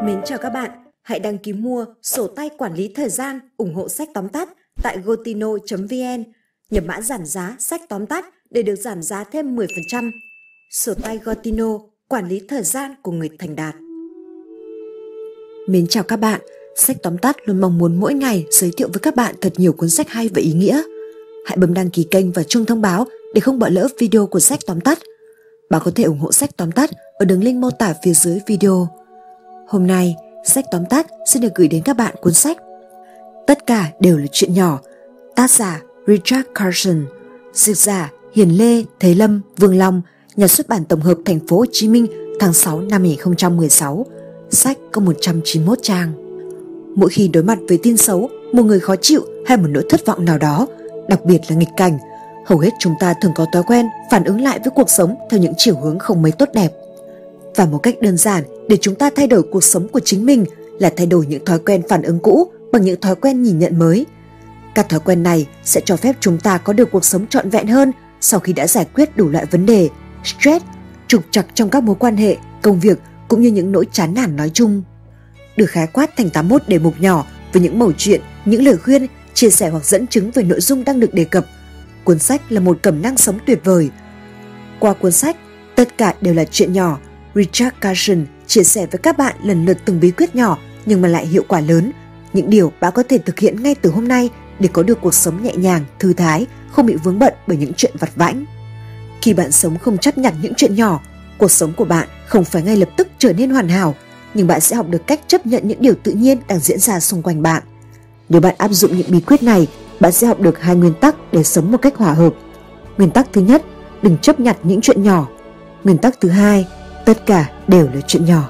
Mến chào các bạn, hãy đăng ký mua sổ tay quản lý thời gian ủng hộ sách tóm tắt tại gotino.vn, nhập mã giảm giá sách tóm tắt để được giảm giá thêm 10%. Sổ tay Gotino, quản lý thời gian của người thành đạt. Mến chào các bạn, sách tóm tắt luôn mong muốn mỗi ngày giới thiệu với các bạn thật nhiều cuốn sách hay và ý nghĩa. Hãy bấm đăng ký kênh và chuông thông báo để không bỏ lỡ video của sách tóm tắt. Bạn có thể ủng hộ sách tóm tắt ở đường link mô tả phía dưới video. Hôm nay, sách tóm tắt xin được gửi đến các bạn cuốn sách Tất cả đều là chuyện nhỏ, tác giả Richard Carson, dịch giả Hiền Lê, Thế Lâm, Vương Long, nhà xuất bản tổng hợp Thành phố Hồ Chí Minh, tháng 6 năm 2016. Sách có 191 trang. Mỗi khi đối mặt với tin xấu, một người khó chịu hay một nỗi thất vọng nào đó, đặc biệt là nghịch cảnh, hầu hết chúng ta thường có thói quen phản ứng lại với cuộc sống theo những chiều hướng không mấy tốt đẹp. Và một cách đơn giản để chúng ta thay đổi cuộc sống của chính mình là thay đổi những thói quen phản ứng cũ bằng những thói quen nhìn nhận mới. Các thói quen này sẽ cho phép chúng ta có được cuộc sống trọn vẹn hơn sau khi đã giải quyết đủ loại vấn đề, stress, trục trặc trong các mối quan hệ, công việc cũng như những nỗi chán nản nói chung. Được khái quát thành 81 đề mục nhỏ với những mẩu chuyện, những lời khuyên, chia sẻ hoặc dẫn chứng về nội dung đang được đề cập. Cuốn sách là một cẩm nang sống tuyệt vời. Qua cuốn sách, tất cả đều là chuyện nhỏ, Richard Carson chia sẻ với các bạn lần lượt từng bí quyết nhỏ nhưng mà lại hiệu quả lớn, những điều bạn có thể thực hiện ngay từ hôm nay để có được cuộc sống nhẹ nhàng, thư thái, không bị vướng bận bởi những chuyện vặt vãnh. Khi bạn sống không chấp nhận những chuyện nhỏ, cuộc sống của bạn không phải ngay lập tức trở nên hoàn hảo, nhưng bạn sẽ học được cách chấp nhận những điều tự nhiên đang diễn ra xung quanh bạn. Nếu bạn áp dụng những bí quyết này, bạn sẽ học được 2 nguyên tắc để sống một cách hòa hợp. Nguyên tắc thứ nhất, đừng chấp nhặt những chuyện nhỏ. Nguyên tắc thứ hai, tất cả đều là chuyện nhỏ.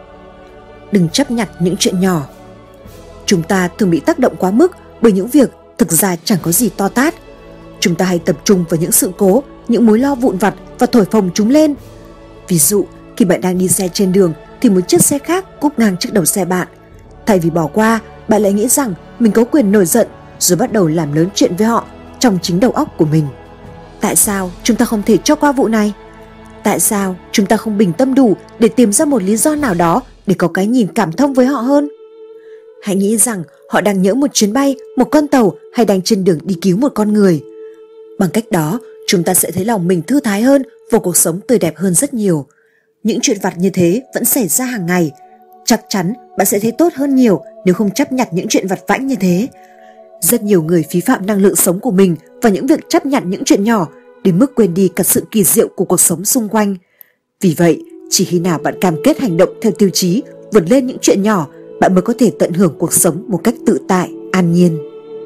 Đừng chấp nhặt những chuyện nhỏ. Chúng ta thường bị tác động quá mức bởi những việc thực ra chẳng có gì to tát. Chúng ta hay tập trung vào những sự cố, những mối lo vụn vặt và thổi phồng chúng lên. Ví dụ, khi bạn đang đi xe trên đường thì một chiếc xe khác cúp ngang trước đầu xe bạn. Thay vì bỏ qua, bạn lại nghĩ rằng mình có quyền nổi giận rồi bắt đầu làm lớn chuyện với họ trong chính đầu óc của mình. Tại sao chúng ta không thể cho qua vụ này? Tại sao chúng ta không bình tâm đủ để tìm ra một lý do nào đó để có cái nhìn cảm thông với họ hơn? Hãy nghĩ rằng họ đang nhỡ một chuyến bay, một con tàu hay đang trên đường đi cứu một con người. Bằng cách đó, chúng ta sẽ thấy lòng mình thư thái hơn và cuộc sống tươi đẹp hơn rất nhiều. Những chuyện vặt như thế vẫn xảy ra hàng ngày. Chắc chắn bạn sẽ thấy tốt hơn nhiều nếu không chấp nhặt những chuyện vặt vãnh như thế. Rất nhiều người phí phạm năng lượng sống của mình vào những việc chấp nhận những chuyện nhỏ đến mức quên đi cả sự kỳ diệu của cuộc sống xung quanh. Vì vậy, chỉ khi nào bạn cam kết hành động theo tiêu chí vượt lên những chuyện nhỏ, bạn mới có thể tận hưởng cuộc sống một cách tự tại, an nhiên.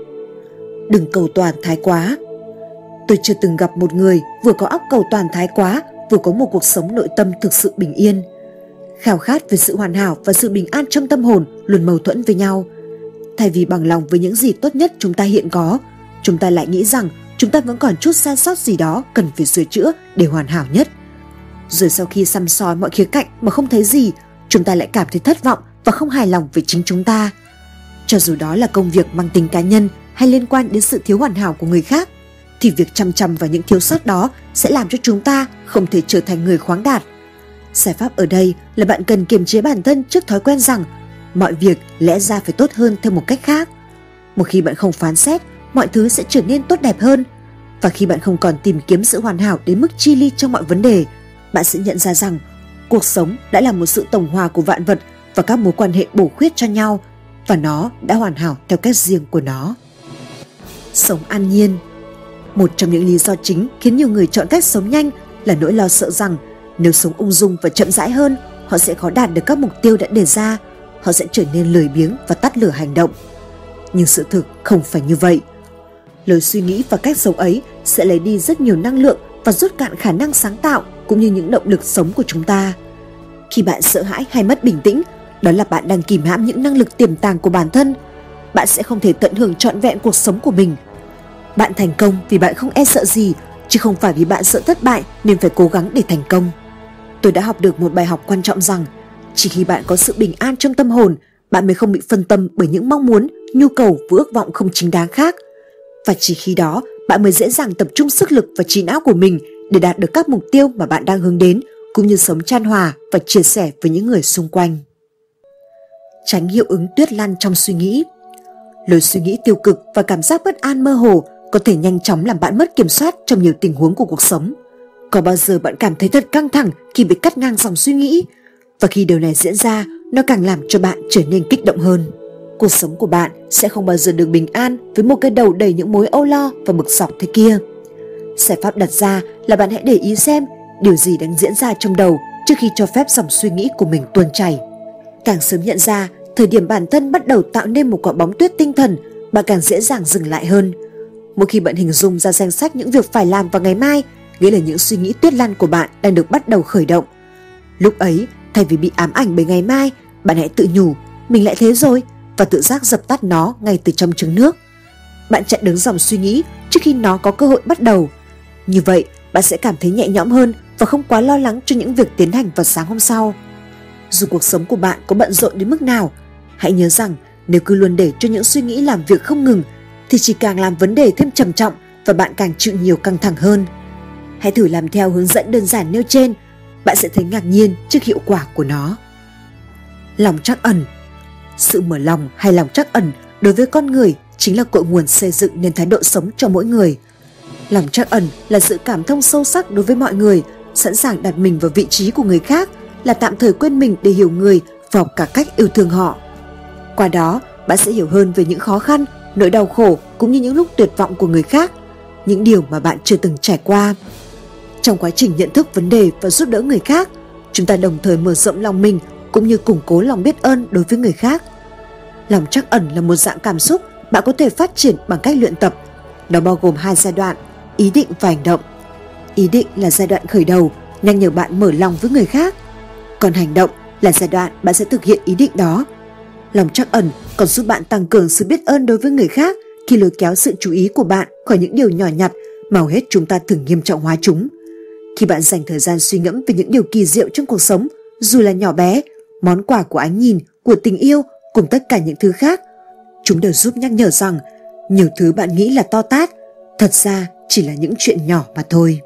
Đừng cầu toàn thái quá. Tôi chưa từng gặp một người vừa có óc cầu toàn thái quá, vừa có một cuộc sống nội tâm thực sự bình yên. Khao khát về sự hoàn hảo và sự bình an trong tâm hồn luôn mâu thuẫn với nhau. Thay vì bằng lòng với những gì tốt nhất chúng ta hiện có, chúng ta lại nghĩ rằng chúng ta vẫn còn chút sai sót gì đó cần phải sửa chữa để hoàn hảo nhất. Rồi sau khi săm soi mọi khía cạnh mà không thấy gì, chúng ta lại cảm thấy thất vọng và không hài lòng với chính chúng ta. Cho dù đó là công việc mang tính cá nhân hay liên quan đến sự thiếu hoàn hảo của người khác, thì việc chăm chăm vào những thiếu sót đó sẽ làm cho chúng ta không thể trở thành người khoáng đạt. Giải pháp ở đây là bạn cần kiềm chế bản thân trước thói quen rằng mọi việc lẽ ra phải tốt hơn theo một cách khác. Một khi bạn không phán xét, mọi thứ sẽ trở nên tốt đẹp hơn. Và khi bạn không còn tìm kiếm sự hoàn hảo đến mức chi ly trong mọi vấn đề, bạn sẽ nhận ra rằng cuộc sống đã là một sự tổng hòa của vạn vật và các mối quan hệ bổ khuyết cho nhau, và nó đã hoàn hảo theo cách riêng của nó. Sống an nhiên. Một trong những lý do chính khiến nhiều người chọn cách sống nhanh là nỗi lo sợ rằng nếu sống ung dung và chậm rãi hơn, họ sẽ khó đạt được các mục tiêu đã đề ra, họ sẽ trở nên lười biếng và tắt lửa hành động. Nhưng sự thực không phải như vậy. Lối suy nghĩ và cách sống ấy sẽ lấy đi rất nhiều năng lượng và rút cạn khả năng sáng tạo cũng như những động lực sống của chúng ta. Khi bạn sợ hãi hay mất bình tĩnh, đó là bạn đang kìm hãm những năng lực tiềm tàng của bản thân. Bạn sẽ không thể tận hưởng trọn vẹn cuộc sống của mình. Bạn thành công vì bạn không e sợ gì, chứ không phải vì bạn sợ thất bại nên phải cố gắng để thành công. Tôi đã học được một bài học quan trọng rằng chỉ khi bạn có sự bình an trong tâm hồn, bạn mới không bị phân tâm bởi những mong muốn, nhu cầu và ước vọng không chính đáng khác. Và chỉ khi đó, bạn mới dễ dàng tập trung sức lực và trí não của mình để đạt được các mục tiêu mà bạn đang hướng đến, cũng như sống chan hòa và chia sẻ với những người xung quanh. tránh hiệu ứng tuyết lăn trong suy nghĩ. Lối suy nghĩ tiêu cực và cảm giác bất an mơ hồ có thể nhanh chóng làm bạn mất kiểm soát trong nhiều tình huống của cuộc sống. Có bao giờ bạn cảm thấy thật căng thẳng khi bị cắt ngang dòng suy nghĩ? Và khi điều này diễn ra, nó càng làm cho bạn trở nên kích động hơn. Cuộc sống của bạn sẽ không bao giờ được bình an với một cái đầu đầy những mối âu lo và bực dọc thế kia. Giải pháp đặt ra là bạn hãy để ý xem điều gì đang diễn ra trong đầu trước khi cho phép dòng suy nghĩ của mình tuôn chảy. Càng sớm nhận ra thời điểm bản thân bắt đầu tạo nên một quả bóng tuyết tinh thần, bạn càng dễ dàng dừng lại hơn. Mỗi khi bạn hình dung ra danh sách những việc phải làm vào ngày mai, nghĩa là những suy nghĩ tuyết lăn của bạn đang được bắt đầu khởi động. Lúc ấy, thay vì bị ám ảnh bởi ngày mai, bạn hãy tự nhủ mình lại thế rồi và tự giác dập tắt nó ngay từ trong trứng nước. Bạn chặn đứng dòng suy nghĩ trước khi nó có cơ hội bắt đầu. Như vậy, bạn sẽ cảm thấy nhẹ nhõm hơn và không quá lo lắng cho những việc tiến hành vào sáng hôm sau. Dù cuộc sống của bạn có bận rộn đến mức nào, hãy nhớ rằng nếu cứ luôn để cho những suy nghĩ làm việc không ngừng thì chỉ càng làm vấn đề thêm trầm trọng và bạn càng chịu nhiều căng thẳng hơn. Hãy thử làm theo hướng dẫn đơn giản nêu trên, bạn sẽ thấy ngạc nhiên trước hiệu quả của nó. Lòng trắc ẩn. Sự mở lòng hay lòng trắc ẩn đối với con người chính là cội nguồn xây dựng nên thái độ sống cho mỗi người. Lòng trắc ẩn là sự cảm thông sâu sắc đối với mọi người, sẵn sàng đặt mình vào vị trí của người khác, là tạm thời quên mình để hiểu người và học cả cách yêu thương họ. Qua đó, bạn sẽ hiểu hơn về những khó khăn, nỗi đau khổ cũng như những lúc tuyệt vọng của người khác, những điều mà bạn chưa từng trải qua. Trong quá trình nhận thức vấn đề và giúp đỡ người khác, chúng ta đồng thời mở rộng lòng mình cũng như củng cố lòng biết ơn đối với người khác. Lòng trắc ẩn là một dạng cảm xúc bạn có thể phát triển bằng cách luyện tập. Nó bao gồm 2 giai đoạn, ý định và hành động. Ý định là giai đoạn khởi đầu, nhắc nhở bạn mở lòng với người khác. Còn hành động là giai đoạn bạn sẽ thực hiện ý định đó. Lòng trắc ẩn còn giúp bạn tăng cường sự biết ơn đối với người khác khi lôi kéo sự chú ý của bạn khỏi những điều nhỏ nhặt mà hầu hết chúng ta thường nghiêm trọng hóa chúng. Khi bạn dành thời gian suy ngẫm về những điều kỳ diệu trong cuộc sống, dù là nhỏ bé, món quà của ánh nhìn, của tình yêu cùng tất cả những thứ khác, chúng đều giúp nhắc nhở rằng nhiều thứ bạn nghĩ là to tát, thật ra chỉ là những chuyện nhỏ mà thôi.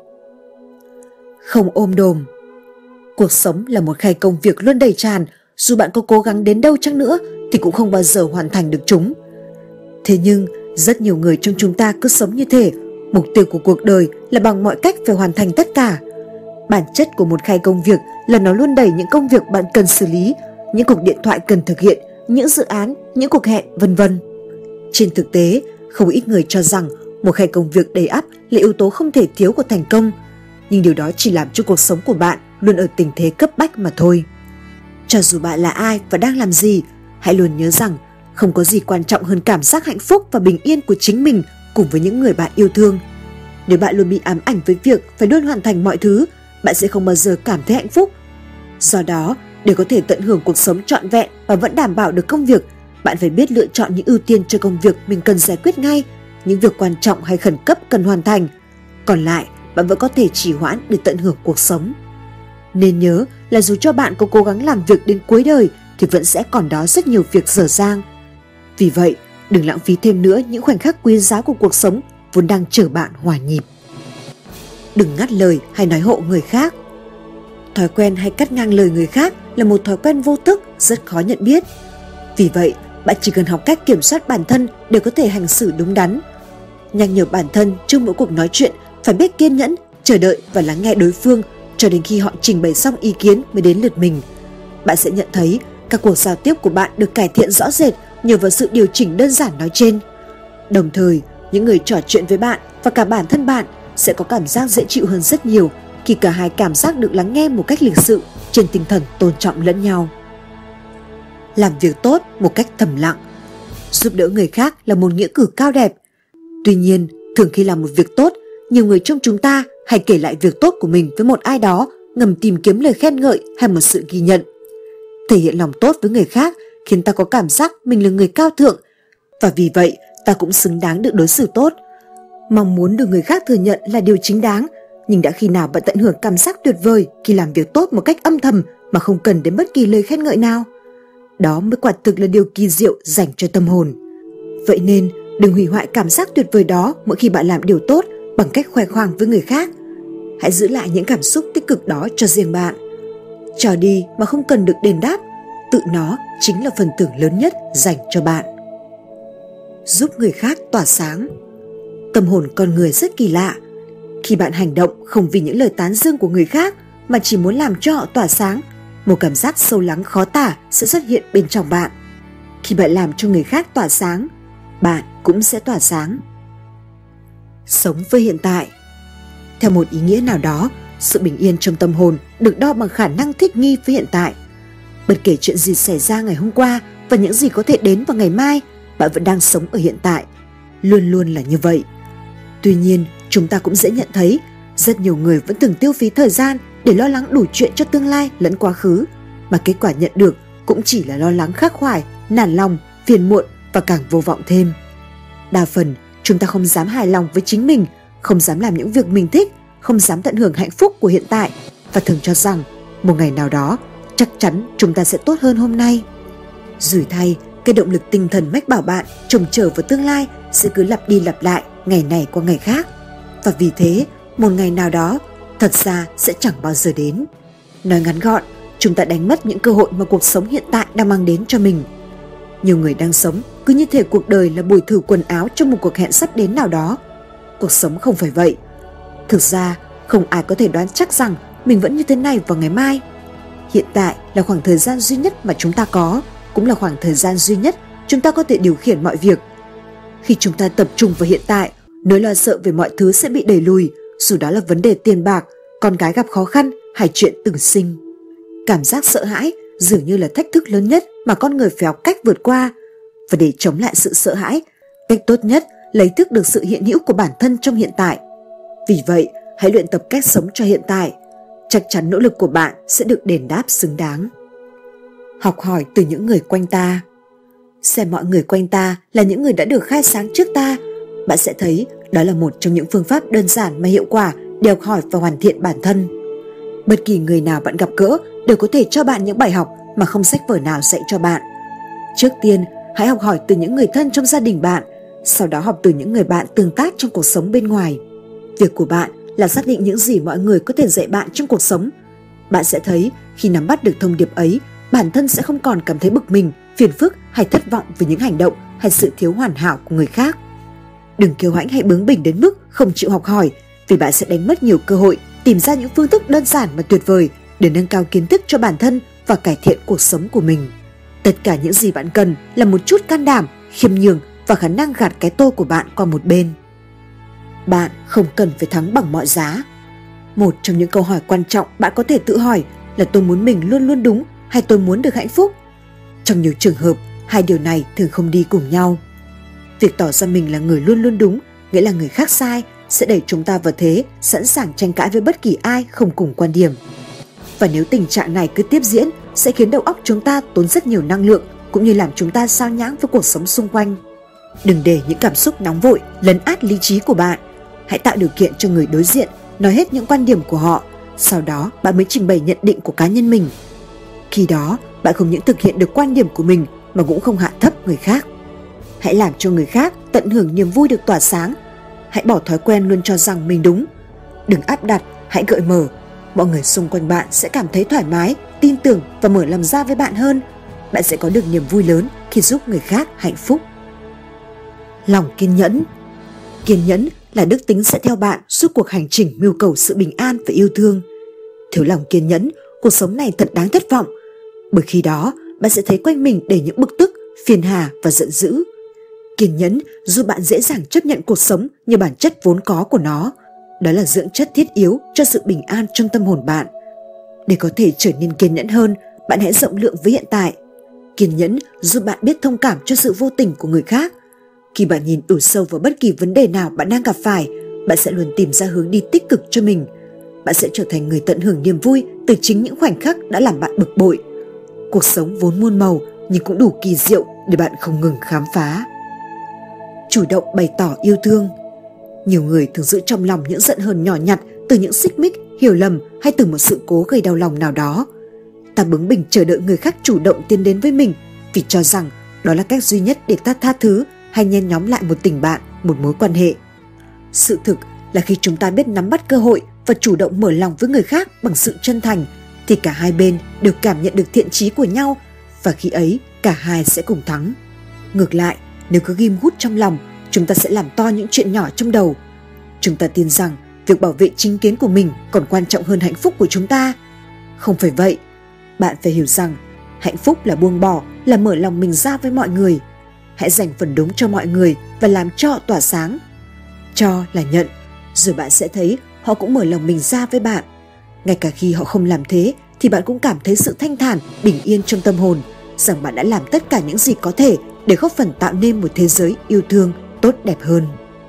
Không ôm đồm. Cuộc sống là một khay công việc luôn đầy tràn, dù bạn có cố gắng đến đâu chăng nữa thì cũng không bao giờ hoàn thành được chúng. Thế nhưng rất nhiều người trong chúng ta cứ sống như thế, mục tiêu của cuộc đời là bằng mọi cách phải hoàn thành tất cả. Bản chất của một khay công việc là nó luôn đầy những công việc bạn cần xử lý, những cuộc điện thoại cần thực hiện, những dự án, những cuộc hẹn, vân vân. Trên thực tế, không ít người cho rằng một khay công việc đầy ắp là yếu tố không thể thiếu của thành công, nhưng điều đó chỉ làm cho cuộc sống của bạn luôn ở tình thế cấp bách mà thôi. Cho dù bạn là ai và đang làm gì, hãy luôn nhớ rằng không có gì quan trọng hơn cảm giác hạnh phúc và bình yên của chính mình cùng với những người bạn yêu thương. Nếu bạn luôn bị ám ảnh với việc phải luôn hoàn thành mọi thứ, bạn sẽ không bao giờ cảm thấy hạnh phúc. Do đó, để có thể tận hưởng cuộc sống trọn vẹn và vẫn đảm bảo được công việc, bạn phải biết lựa chọn những ưu tiên cho công việc mình cần giải quyết ngay, những việc quan trọng hay khẩn cấp cần hoàn thành. Còn lại, bạn vẫn có thể trì hoãn để tận hưởng cuộc sống. Nên nhớ là dù cho bạn có cố gắng làm việc đến cuối đời thì vẫn sẽ còn đó rất nhiều việc dở dang. Vì vậy, đừng lãng phí thêm nữa những khoảnh khắc quý giá của cuộc sống vốn đang chờ bạn hòa nhịp. Đừng ngắt lời hay nói hộ người khác. Thói quen hay cắt ngang lời người khác là một thói quen vô thức rất khó nhận biết. Vì vậy, bạn chỉ cần học cách kiểm soát bản thân để có thể hành xử đúng đắn. Nhắc nhở bản thân trong mỗi cuộc nói chuyện phải biết kiên nhẫn, chờ đợi và lắng nghe đối phương cho đến khi họ trình bày xong ý kiến mới đến lượt mình. Bạn sẽ nhận thấy các cuộc giao tiếp của bạn được cải thiện rõ rệt nhờ vào sự điều chỉnh đơn giản nói trên. Đồng thời, những người trò chuyện với bạn và cả bản thân bạn sẽ có cảm giác dễ chịu hơn rất nhiều khi cả hai cảm giác được lắng nghe một cách lịch sự trên tinh thần tôn trọng lẫn nhau. Làm việc tốt một cách thầm lặng. Giúp đỡ người khác là một nghĩa cử cao đẹp. Tuy nhiên, thường khi làm một việc tốt, nhiều người trong chúng ta hay kể lại việc tốt của mình với một ai đó ngầm tìm kiếm lời khen ngợi hay một sự ghi nhận. Thể hiện lòng tốt với người khác khiến ta có cảm giác mình là người cao thượng, và vì vậy ta cũng xứng đáng được đối xử tốt. Mong muốn được người khác thừa nhận là điều chính đáng, nhưng đã khi nào bạn tận hưởng cảm giác tuyệt vời khi làm việc tốt một cách âm thầm mà không cần đến bất kỳ lời khen ngợi nào? Đó mới quả thực là điều kỳ diệu dành cho tâm hồn. Vậy nên đừng hủy hoại cảm giác tuyệt vời đó mỗi khi bạn làm điều tốt bằng cách khoe khoang với người khác. Hãy giữ lại những cảm xúc tích cực đó cho riêng bạn. Cho đi mà không cần được đền đáp, tự nó chính là phần thưởng lớn nhất dành cho bạn. Giúp người khác tỏa sáng. Tâm hồn con người rất kỳ lạ. Khi bạn hành động không vì những lời tán dương của người khác mà chỉ muốn làm cho họ tỏa sáng, một cảm giác sâu lắng khó tả sẽ xuất hiện bên trong bạn. Khi bạn làm cho người khác tỏa sáng, bạn cũng sẽ tỏa sáng. Sống với hiện tại. Theo một ý nghĩa nào đó, sự bình yên trong tâm hồn được đo bằng khả năng thích nghi với hiện tại. Bất kể chuyện gì xảy ra ngày hôm qua và những gì có thể đến vào ngày mai, bạn vẫn đang sống ở hiện tại. Luôn luôn là như vậy. Tuy nhiên, chúng ta cũng dễ nhận thấy rất nhiều người vẫn thường tiêu phí thời gian để lo lắng đủ chuyện cho tương lai lẫn quá khứ, mà kết quả nhận được cũng chỉ là lo lắng khắc khoải, nản lòng, phiền muộn và càng vô vọng thêm. Đa phần, chúng ta không dám hài lòng với chính mình, không dám làm những việc mình thích, không dám tận hưởng hạnh phúc của hiện tại và thường cho rằng một ngày nào đó chắc chắn chúng ta sẽ tốt hơn hôm nay. Rủi thay, cái động lực tinh thần mách bảo bạn trông chờ vào tương lai sẽ cứ lặp đi lặp lại ngày này qua ngày khác. Và vì thế, một ngày nào đó thật ra sẽ chẳng bao giờ đến. Nói ngắn gọn, chúng ta đánh mất những cơ hội mà cuộc sống hiện tại đang mang đến cho mình. Nhiều người đang sống cứ như thể cuộc đời là buổi thử quần áo trong một cuộc hẹn sắp đến nào đó. Cuộc sống không phải vậy. Thực ra, không ai có thể đoán chắc rằng mình vẫn như thế này vào ngày mai. Hiện tại là khoảng thời gian duy nhất mà chúng ta có, cũng là khoảng thời gian duy nhất chúng ta có thể điều khiển mọi việc. Khi chúng ta tập trung vào hiện tại, nỗi lo sợ về mọi thứ sẽ bị đẩy lùi, dù đó là vấn đề tiền bạc, con cái gặp khó khăn hay chuyện tử sinh. Cảm giác sợ hãi dường như là thách thức lớn nhất mà con người phải học cách vượt qua. Và để chống lại sự sợ hãi, cách tốt nhất là ý thức được sự hiện hữu của bản thân trong hiện tại. Vì vậy, hãy luyện tập cách sống cho hiện tại. Chắc chắn nỗ lực của bạn sẽ được đền đáp xứng đáng. Học hỏi từ những người quanh ta. Xem mọi người quanh ta là những người đã được khai sáng trước ta, bạn sẽ thấy đó là một trong những phương pháp đơn giản mà hiệu quả để học hỏi và hoàn thiện bản thân. Bất kỳ người nào bạn gặp gỡ đều có thể cho bạn những bài học mà không sách vở nào dạy cho bạn. Trước tiên, hãy học hỏi từ những người thân trong gia đình bạn, sau đó học từ những người bạn tương tác trong cuộc sống bên ngoài. Việc của bạn là xác định những gì mọi người có thể dạy bạn trong cuộc sống. Bạn sẽ thấy khi nắm bắt được thông điệp ấy, bản thân sẽ không còn cảm thấy bực mình, phiền phức hay thất vọng vì những hành động hay sự thiếu hoàn hảo của người khác. Đừng kiêu hãnh hay bướng bỉnh đến mức không chịu học hỏi, vì bạn sẽ đánh mất nhiều cơ hội tìm ra những phương thức đơn giản mà tuyệt vời để nâng cao kiến thức cho bản thân và cải thiện cuộc sống của mình. Tất cả những gì bạn cần là một chút can đảm, khiêm nhường và khả năng gạt cái tôi của bạn qua một bên. Bạn không cần phải thắng bằng mọi giá. Một trong những câu hỏi quan trọng bạn có thể tự hỏi là tôi muốn mình luôn luôn đúng hay tôi muốn được hạnh phúc? Trong nhiều trường hợp, hai điều này thường không đi cùng nhau. Việc tỏ ra mình là người luôn luôn đúng, nghĩa là người khác sai, sẽ đẩy chúng ta vào thế sẵn sàng tranh cãi với bất kỳ ai không cùng quan điểm. Và nếu tình trạng này cứ tiếp diễn, sẽ khiến đầu óc chúng ta tốn rất nhiều năng lượng, cũng như làm chúng ta sao nhãng với cuộc sống xung quanh. Đừng để những cảm xúc nóng vội lấn át lý trí của bạn. Hãy tạo điều kiện cho người đối diện nói hết những quan điểm của họ, sau đó bạn mới trình bày nhận định của cá nhân mình. Khi đó, bạn không những thực hiện được quan điểm của mình mà cũng không hạ thấp người khác. Hãy làm cho người khác tận hưởng niềm vui được tỏa sáng. Hãy bỏ thói quen luôn cho rằng mình đúng. Đừng áp đặt, hãy gợi mở. Mọi người xung quanh bạn sẽ cảm thấy thoải mái, tin tưởng và mở lòng ra với bạn hơn. Bạn sẽ có được niềm vui lớn khi giúp người khác hạnh phúc. Lòng kiên nhẫn. Kiên nhẫn là đức tính sẽ theo bạn suốt cuộc hành trình mưu cầu sự bình an và yêu thương. Thiếu lòng kiên nhẫn, cuộc sống này thật đáng thất vọng. Bởi khi đó, bạn sẽ thấy quanh mình đầy những bực tức, phiền hà và giận dữ. Kiên nhẫn giúp bạn dễ dàng chấp nhận cuộc sống như bản chất vốn có của nó. Đó là dưỡng chất thiết yếu cho sự bình an trong tâm hồn bạn. Để có thể trở nên kiên nhẫn hơn, bạn hãy rộng lượng với hiện tại. Kiên nhẫn giúp bạn biết thông cảm cho sự vô tình của người khác. Khi bạn nhìn đủ sâu vào bất kỳ vấn đề nào bạn đang gặp phải, bạn sẽ luôn tìm ra hướng đi tích cực cho mình. Bạn sẽ trở thành người tận hưởng niềm vui từ chính những khoảnh khắc đã làm bạn bực bội. Cuộc sống vốn muôn màu nhưng cũng đủ kỳ diệu để bạn không ngừng khám phá. Chủ động bày tỏ yêu thương. Nhiều người thường giữ trong lòng những giận hờn nhỏ nhặt từ những xích mích, hiểu lầm hay từ một sự cố gây đau lòng nào đó. Ta bướng bỉnh chờ đợi người khác chủ động tiến đến với mình vì cho rằng đó là cách duy nhất để ta tha thứ hay nhen nhóm lại một tình bạn, một mối quan hệ. Sự thực là khi chúng ta biết nắm bắt cơ hội và chủ động mở lòng với người khác bằng sự chân thành, thì cả hai bên đều cảm nhận được thiện chí của nhau và khi ấy cả hai sẽ cùng thắng. Ngược lại, nếu cứ ghim gút trong lòng, chúng ta sẽ làm to những chuyện nhỏ trong đầu. Chúng ta tin rằng việc bảo vệ chính kiến của mình còn quan trọng hơn hạnh phúc của chúng ta. Không phải vậy. Bạn phải hiểu rằng hạnh phúc là buông bỏ, là mở lòng mình ra với mọi người. Hãy dành phần đúng cho mọi người và làm cho họ tỏa sáng. Cho là nhận, rồi bạn sẽ thấy họ cũng mở lòng mình ra với bạn. Ngay cả khi họ không làm thế thì bạn cũng cảm thấy sự thanh thản, bình yên trong tâm hồn, rằng bạn đã làm tất cả những gì có thể để góp phần tạo nên một thế giới yêu thương tốt đẹp hơn.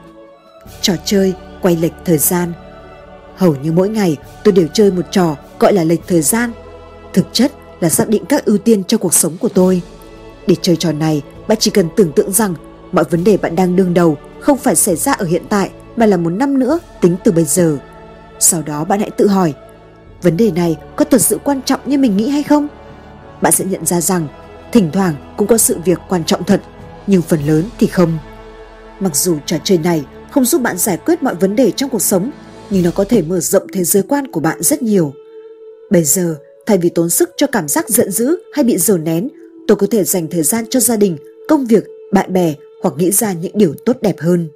Trò chơi quay lệch thời gian. Hầu như mỗi ngày tôi đều chơi một trò gọi là lệch thời gian. Thực chất là xác định các ưu tiên cho cuộc sống của tôi. Để chơi trò này, bạn chỉ cần tưởng tượng rằng mọi vấn đề bạn đang đương đầu không phải xảy ra ở hiện tại mà là 1 năm nữa tính từ bây giờ. Sau đó bạn hãy tự hỏi, vấn đề này có thật sự quan trọng như mình nghĩ hay không? Bạn sẽ nhận ra rằng thỉnh thoảng cũng có sự việc quan trọng thật, nhưng phần lớn thì không. Mặc dù trò chơi này không giúp bạn giải quyết mọi vấn đề trong cuộc sống, nhưng nó có thể mở rộng thế giới quan của bạn rất nhiều. Bây giờ, thay vì tốn sức cho cảm giác giận dữ hay bị dồn nén, tôi có thể dành thời gian cho gia đình, công việc, bạn bè hoặc nghĩ ra những điều tốt đẹp hơn.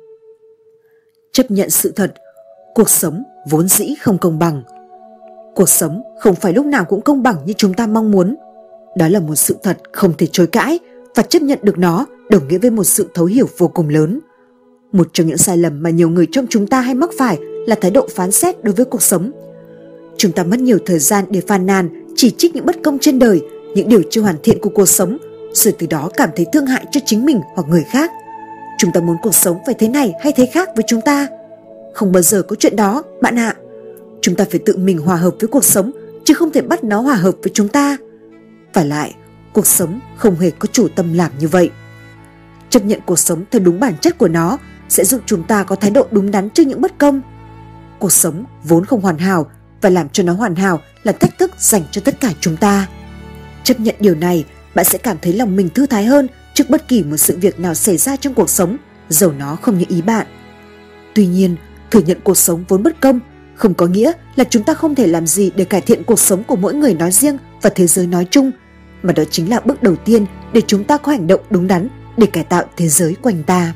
Chấp nhận sự thật, cuộc sống vốn dĩ không công bằng. Cuộc sống không phải lúc nào cũng công bằng như chúng ta mong muốn. Đó là một sự thật không thể chối cãi, và chấp nhận được nó đồng nghĩa với một sự thấu hiểu vô cùng lớn. Một trong những sai lầm mà nhiều người trong chúng ta hay mắc phải là thái độ phán xét đối với cuộc sống. Chúng ta mất nhiều thời gian để phàn nàn, chỉ trích những bất công trên đời, những điều chưa hoàn thiện của cuộc sống, rồi từ đó cảm thấy thương hại cho chính mình hoặc người khác. Chúng ta muốn cuộc sống phải thế này hay thế khác với chúng ta. Không bao giờ có chuyện đó, bạn ạ. Chúng ta phải tự mình hòa hợp với cuộc sống, chứ không thể bắt nó hòa hợp với chúng ta. Và lại, cuộc sống không hề có chủ tâm làm như vậy. Chấp nhận cuộc sống theo đúng bản chất của nó sẽ giúp chúng ta có thái độ đúng đắn trước những bất công. Cuộc sống vốn không hoàn hảo, và làm cho nó hoàn hảo là thách thức dành cho tất cả chúng ta. Chấp nhận điều này, bạn sẽ cảm thấy lòng mình thư thái hơn trước bất kỳ một sự việc nào xảy ra trong cuộc sống, dầu nó không như ý bạn. Tuy nhiên, thừa nhận cuộc sống vốn bất công không có nghĩa là chúng ta không thể làm gì để cải thiện cuộc sống của mỗi người nói riêng và thế giới nói chung, mà đó chính là bước đầu tiên để chúng ta có hành động đúng đắn để cải tạo thế giới quanh ta.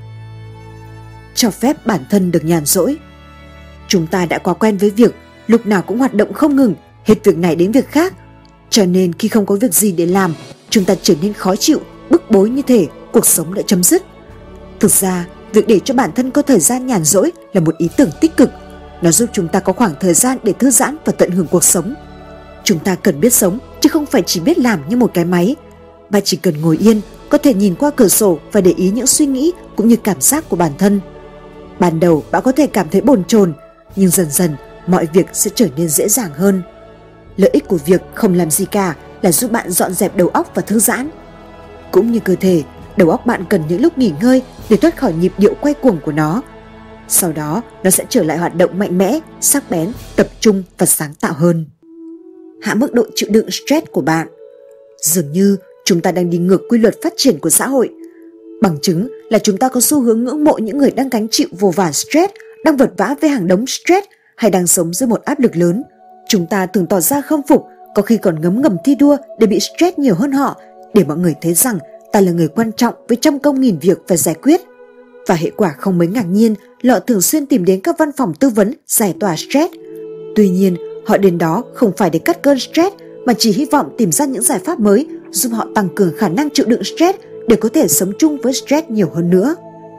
Cho phép bản thân được nhàn rỗi. Chúng ta đã quá quen với việc lúc nào cũng hoạt động không ngừng, hết việc này đến việc khác, cho nên khi không có việc gì để làm, chúng ta trở nên khó chịu, bức bối như thể cuộc sống đã chấm dứt. Thực ra, việc để cho bản thân có thời gian nhàn rỗi là một ý tưởng tích cực. Nó giúp chúng ta có khoảng thời gian để thư giãn và tận hưởng cuộc sống. Chúng ta cần biết sống, chứ không phải chỉ biết làm như một cái máy. Bạn chỉ cần ngồi yên, có thể nhìn qua cửa sổ và để ý những suy nghĩ cũng như cảm giác của bản thân. Ban đầu bạn có thể cảm thấy bồn chồn, nhưng dần dần mọi việc sẽ trở nên dễ dàng hơn. Lợi ích của việc không làm gì cả là giúp bạn dọn dẹp đầu óc và thư giãn. Cũng như cơ thể, đầu óc bạn cần những lúc nghỉ ngơi để thoát khỏi nhịp điệu quay cuồng của nó. Sau đó, nó sẽ trở lại hoạt động mạnh mẽ, sắc bén, tập trung và sáng tạo hơn. Hạ mức độ chịu đựng stress của bạn. Dường như chúng ta đang đi ngược quy luật phát triển của xã hội. Bằng chứng là chúng ta có xu hướng ngưỡng mộ những người đang gánh chịu vô vàn stress, đang vật vã với hàng đống stress hay đang sống dưới một áp lực lớn. Chúng ta thường tỏ ra khâm phục, có khi còn ngấm ngầm thi đua để bị stress nhiều hơn họ, để mọi người thấy rằng ta là người quan trọng với trăm công nghìn việc phải giải quyết. Và hệ quả không mấy ngạc nhiên là họ thường xuyên tìm đến các văn phòng tư vấn giải tỏa stress. Tuy nhiên, họ đến đó không phải để cắt cơn stress, mà chỉ hy vọng tìm ra những giải pháp mới giúp họ tăng cường khả năng chịu đựng stress để có thể sống chung với stress nhiều hơn nữa.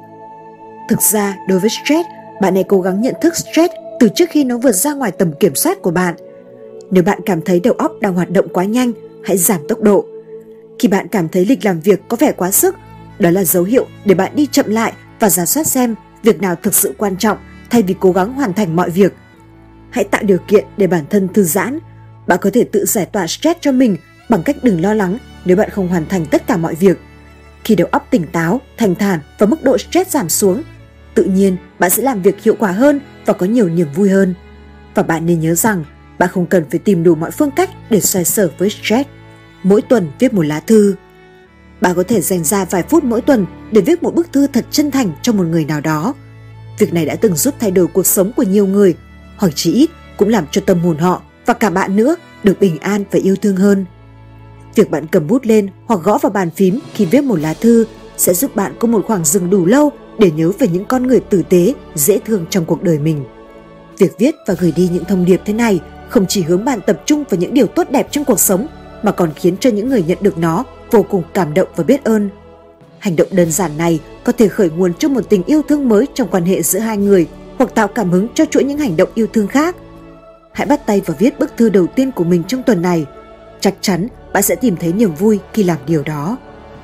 Thực ra, đối với stress, bạn hãy cố gắng nhận thức stress từ trước khi nó vượt ra ngoài tầm kiểm soát của bạn. Nếu bạn cảm thấy đầu óc đang hoạt động quá nhanh, hãy giảm tốc độ. Khi bạn cảm thấy lịch làm việc có vẻ quá sức, đó là dấu hiệu để bạn đi chậm lại và rà soát xem việc nào thực sự quan trọng thay vì cố gắng hoàn thành mọi việc. Hãy tạo điều kiện để bản thân thư giãn. Bạn có thể tự giải tỏa stress cho mình bằng cách đừng lo lắng nếu bạn không hoàn thành tất cả mọi việc. Khi đầu óc tỉnh táo, thanh thản và mức độ stress giảm xuống, tự nhiên bạn sẽ làm việc hiệu quả hơn và có nhiều niềm vui hơn. Và bạn nên nhớ rằng bạn không cần phải tìm đủ mọi phương cách để xoay sở với stress. Mỗi tuần viết một lá thư. Bạn có thể dành ra vài phút mỗi tuần để viết một bức thư thật chân thành cho một người nào đó. Việc này đã từng giúp thay đổi cuộc sống của nhiều người, hoặc chỉ ít cũng làm cho tâm hồn họ và cả bạn nữa được bình an và yêu thương hơn. Việc bạn cầm bút lên hoặc gõ vào bàn phím khi viết một lá thư sẽ giúp bạn có một khoảng dừng đủ lâu để nhớ về những con người tử tế, dễ thương trong cuộc đời mình. Việc viết và gửi đi những thông điệp thế này không chỉ hướng bạn tập trung vào những điều tốt đẹp trong cuộc sống mà còn khiến cho những người nhận được nó vô cùng cảm động và biết ơn. Hành động đơn giản này có thể khởi nguồn cho một tình yêu thương mới trong quan hệ giữa hai người hoặc tạo cảm hứng cho chuỗi những hành động yêu thương khác. Hãy bắt tay vào viết bức thư đầu tiên của mình trong tuần này. Chắc chắn bạn sẽ tìm thấy niềm vui khi làm điều đó.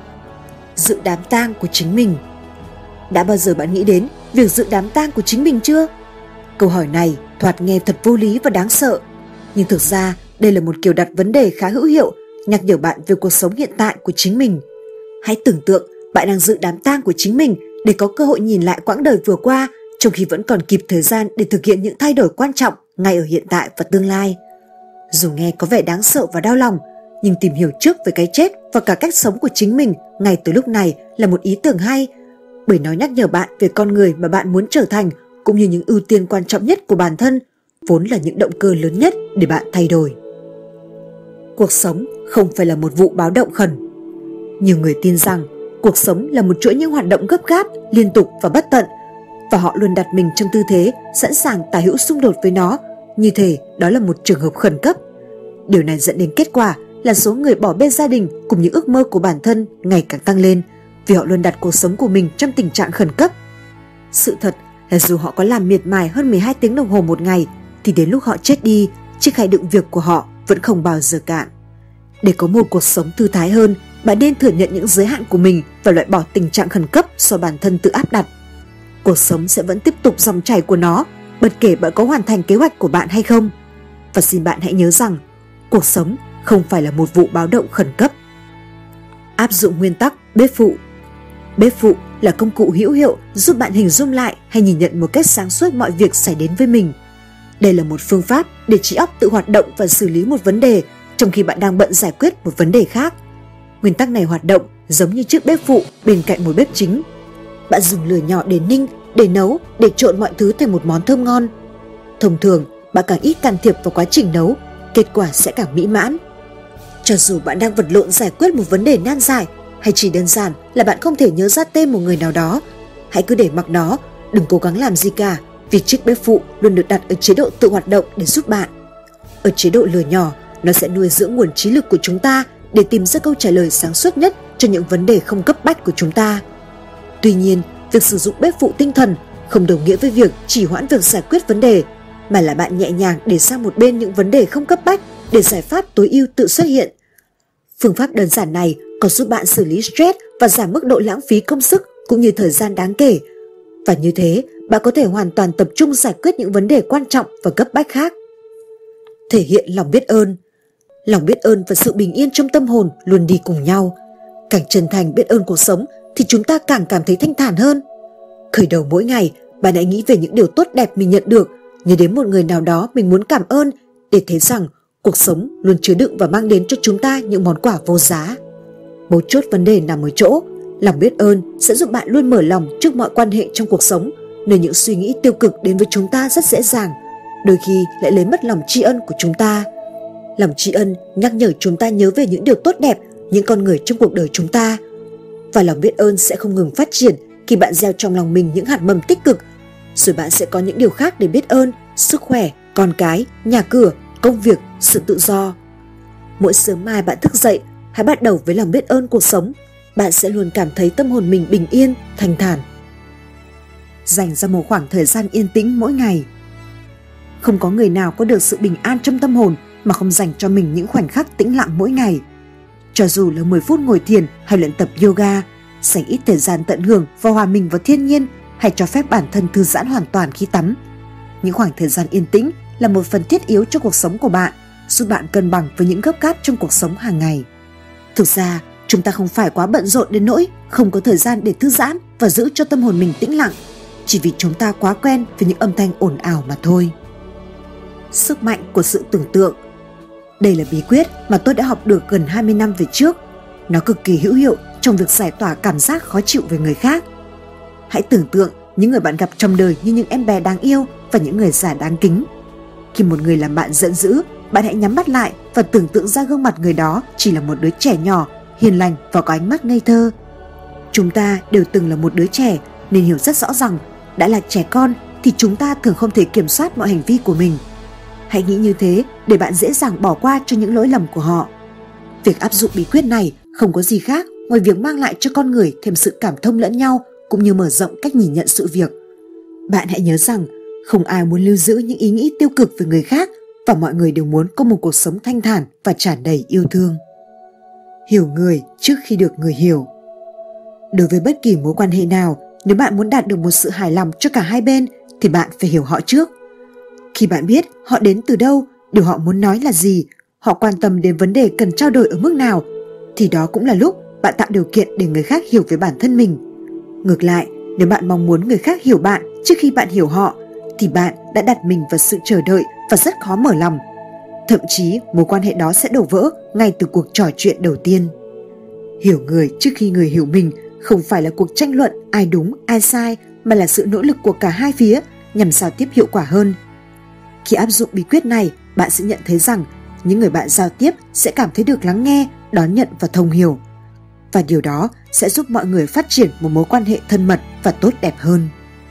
Dự đám tang của chính mình. Đã bao giờ bạn nghĩ đến việc dự đám tang của chính mình chưa? Câu hỏi này thoạt nghe thật vô lý và đáng sợ, nhưng thực ra đây là một kiểu đặt vấn đề khá hữu hiệu, nhắc nhở bạn về cuộc sống hiện tại của chính mình. Hãy tưởng tượng bạn đang dự đám tang của chính mình để có cơ hội nhìn lại quãng đời vừa qua, trong khi vẫn còn kịp thời gian để thực hiện những thay đổi quan trọng ngay ở hiện tại và tương lai. Dù nghe có vẻ đáng sợ và đau lòng, nhưng tìm hiểu trước về cái chết và cả cách sống của chính mình ngay từ lúc này là một ý tưởng hay, bởi nó nhắc nhở bạn về con người mà bạn muốn trở thành, cũng như những ưu tiên quan trọng nhất của bản thân, vốn là những động cơ lớn nhất để bạn thay đổi. Cuộc sống không phải là một vụ báo động khẩn. Nhiều người tin rằng cuộc sống là một chuỗi những hoạt động gấp gáp, liên tục và bất tận, và họ luôn đặt mình trong tư thế sẵn sàng tả hữu xung đột với nó, như thể đó là một trường hợp khẩn cấp. Điều này dẫn đến kết quả là số người bỏ bê gia đình cùng những ước mơ của bản thân ngày càng tăng lên, vì họ luôn đặt cuộc sống của mình trong tình trạng khẩn cấp. Sự thật là dù họ có làm miệt mài hơn 12 tiếng đồng hồ một ngày, thì đến lúc họ chết đi, chiếc khay đựng việc của họ vẫn không bao giờ cạn. Để có một cuộc sống thư thái hơn, bạn nên thừa nhận những giới hạn của mình và loại bỏ tình trạng khẩn cấp do bản thân tự áp đặt. Cuộc sống sẽ vẫn tiếp tục dòng chảy của nó, bất kể bạn có hoàn thành kế hoạch của bạn hay không. Và xin bạn hãy nhớ rằng, cuộc sống không phải là một vụ báo động khẩn cấp. Áp dụng nguyên tắc bếp phụ. Bếp phụ là công cụ hữu hiệu giúp bạn hình dung lại hay nhìn nhận một cách sáng suốt mọi việc xảy đến với mình. Đây là một phương pháp để trí óc tự hoạt động và xử lý một vấn đề trong khi bạn đang bận giải quyết một vấn đề khác. Nguyên tắc này hoạt động giống như chiếc bếp phụ bên cạnh một bếp chính. Bạn dùng lửa nhỏ để ninh, để nấu, để trộn mọi thứ thành một món thơm ngon. Thông thường, bạn càng ít can thiệp vào quá trình nấu, kết quả sẽ càng mỹ mãn. Cho dù bạn đang vật lộn giải quyết một vấn đề nan giải, hay chỉ đơn giản là bạn không thể nhớ ra tên một người nào đó, hãy cứ để mặc nó, đừng cố gắng làm gì cả, vì chiếc bếp phụ luôn được đặt ở chế độ tự hoạt động để giúp bạn. Ở chế độ lửa nhỏ, nó sẽ nuôi dưỡng nguồn trí lực của chúng ta để tìm ra câu trả lời sáng suốt nhất cho những vấn đề không cấp bách của chúng ta. Tuy nhiên, việc sử dụng bếp phụ tinh thần không đồng nghĩa với việc trì hoãn việc giải quyết vấn đề, mà là bạn nhẹ nhàng để sang một bên những vấn đề không cấp bách để giải pháp tối ưu tự xuất hiện. Phương pháp đơn giản này còn giúp bạn xử lý stress và giảm mức độ lãng phí công sức cũng như thời gian đáng kể. Và như thế, bạn có thể hoàn toàn tập trung giải quyết những vấn đề quan trọng và cấp bách khác. Thể hiện lòng biết ơn. Lòng biết ơn và sự bình yên trong tâm hồn luôn đi cùng nhau. Càng chân thành biết ơn cuộc sống thì chúng ta càng cảm thấy thanh thản hơn. Khởi đầu mỗi ngày, bạn hãy nghĩ về những điều tốt đẹp mình nhận được, nhớ đến một người nào đó mình muốn cảm ơn, để thấy rằng cuộc sống luôn chứa đựng và mang đến cho chúng ta những món quà vô giá. Mấu chốt vấn đề nằm ở chỗ, lòng biết ơn sẽ giúp bạn luôn mở lòng trước mọi quan hệ trong cuộc sống, nơi những suy nghĩ tiêu cực đến với chúng ta rất dễ dàng, đôi khi lại lấy mất lòng tri ân của chúng ta. Lòng tri ân nhắc nhở chúng ta nhớ về những điều tốt đẹp, những con người trong cuộc đời chúng ta. Và lòng biết ơn sẽ không ngừng phát triển khi bạn gieo trong lòng mình những hạt mầm tích cực, rồi bạn sẽ có những điều khác để biết ơn: sức khỏe, con cái, nhà cửa, công việc, sự tự do. Mỗi sớm mai bạn thức dậy, hãy bắt đầu với lòng biết ơn cuộc sống. Bạn sẽ luôn cảm thấy tâm hồn mình bình yên, thanh thản. Dành ra một khoảng thời gian yên tĩnh mỗi ngày. Không có người nào có được sự bình an trong tâm hồn mà không dành cho mình những khoảnh khắc tĩnh lặng mỗi ngày. Cho dù là 10 phút ngồi thiền hay luyện tập yoga, dành ít thời gian tận hưởng và hòa mình vào thiên nhiên, hay cho phép bản thân thư giãn hoàn toàn khi tắm. Những khoảng thời gian yên tĩnh là một phần thiết yếu cho cuộc sống của bạn, giúp bạn cân bằng với những gấp gáp trong cuộc sống hàng ngày. Thực ra, chúng ta không phải quá bận rộn đến nỗi không có thời gian để thư giãn và giữ cho tâm hồn mình tĩnh lặng, chỉ vì chúng ta quá quen với những âm thanh ồn ào mà thôi. Sức mạnh của sự tưởng tượng. Đây là bí quyết mà tôi đã học được gần 20 năm về trước. Nó cực kỳ hữu hiệu trong việc giải tỏa cảm giác khó chịu về người khác. Hãy tưởng tượng những người bạn gặp trong đời như những em bé đáng yêu và những người già đáng kính. Khi một người làm bạn giận dữ, bạn hãy nhắm mắt lại và tưởng tượng ra gương mặt người đó chỉ là một đứa trẻ nhỏ, hiền lành và có ánh mắt ngây thơ. Chúng ta đều từng là một đứa trẻ nên hiểu rất rõ rằng đã là trẻ con thì chúng ta thường không thể kiểm soát mọi hành vi của mình. Hãy nghĩ như thế để bạn dễ dàng bỏ qua cho những lỗi lầm của họ. Việc áp dụng bí quyết này không có gì khác ngoài việc mang lại cho con người thêm sự cảm thông lẫn nhau cũng như mở rộng cách nhìn nhận sự việc. Bạn hãy nhớ rằng không ai muốn lưu giữ những ý nghĩ tiêu cực về người khác và mọi người đều muốn có một cuộc sống thanh thản và tràn đầy yêu thương. Hiểu người trước khi được người hiểu. Đối với bất kỳ mối quan hệ nào, nếu bạn muốn đạt được một sự hài lòng cho cả hai bên thì bạn phải hiểu họ trước. Khi bạn biết họ đến từ đâu, điều họ muốn nói là gì, họ quan tâm đến vấn đề cần trao đổi ở mức nào, thì đó cũng là lúc bạn tạo điều kiện để người khác hiểu về bản thân mình. Ngược lại, nếu bạn mong muốn người khác hiểu bạn trước khi bạn hiểu họ, thì bạn đã đặt mình vào sự chờ đợi và rất khó mở lòng. Thậm chí mối quan hệ đó sẽ đổ vỡ ngay từ cuộc trò chuyện đầu tiên. Hiểu người trước khi người hiểu mình không phải là cuộc tranh luận ai đúng ai sai, mà là sự nỗ lực của cả hai phía nhằm giao tiếp hiệu quả hơn. Khi áp dụng bí quyết này, bạn sẽ nhận thấy rằng những người bạn giao tiếp sẽ cảm thấy được lắng nghe, đón nhận và thông hiểu. Và điều đó sẽ giúp mọi người phát triển một mối quan hệ thân mật và tốt đẹp hơn.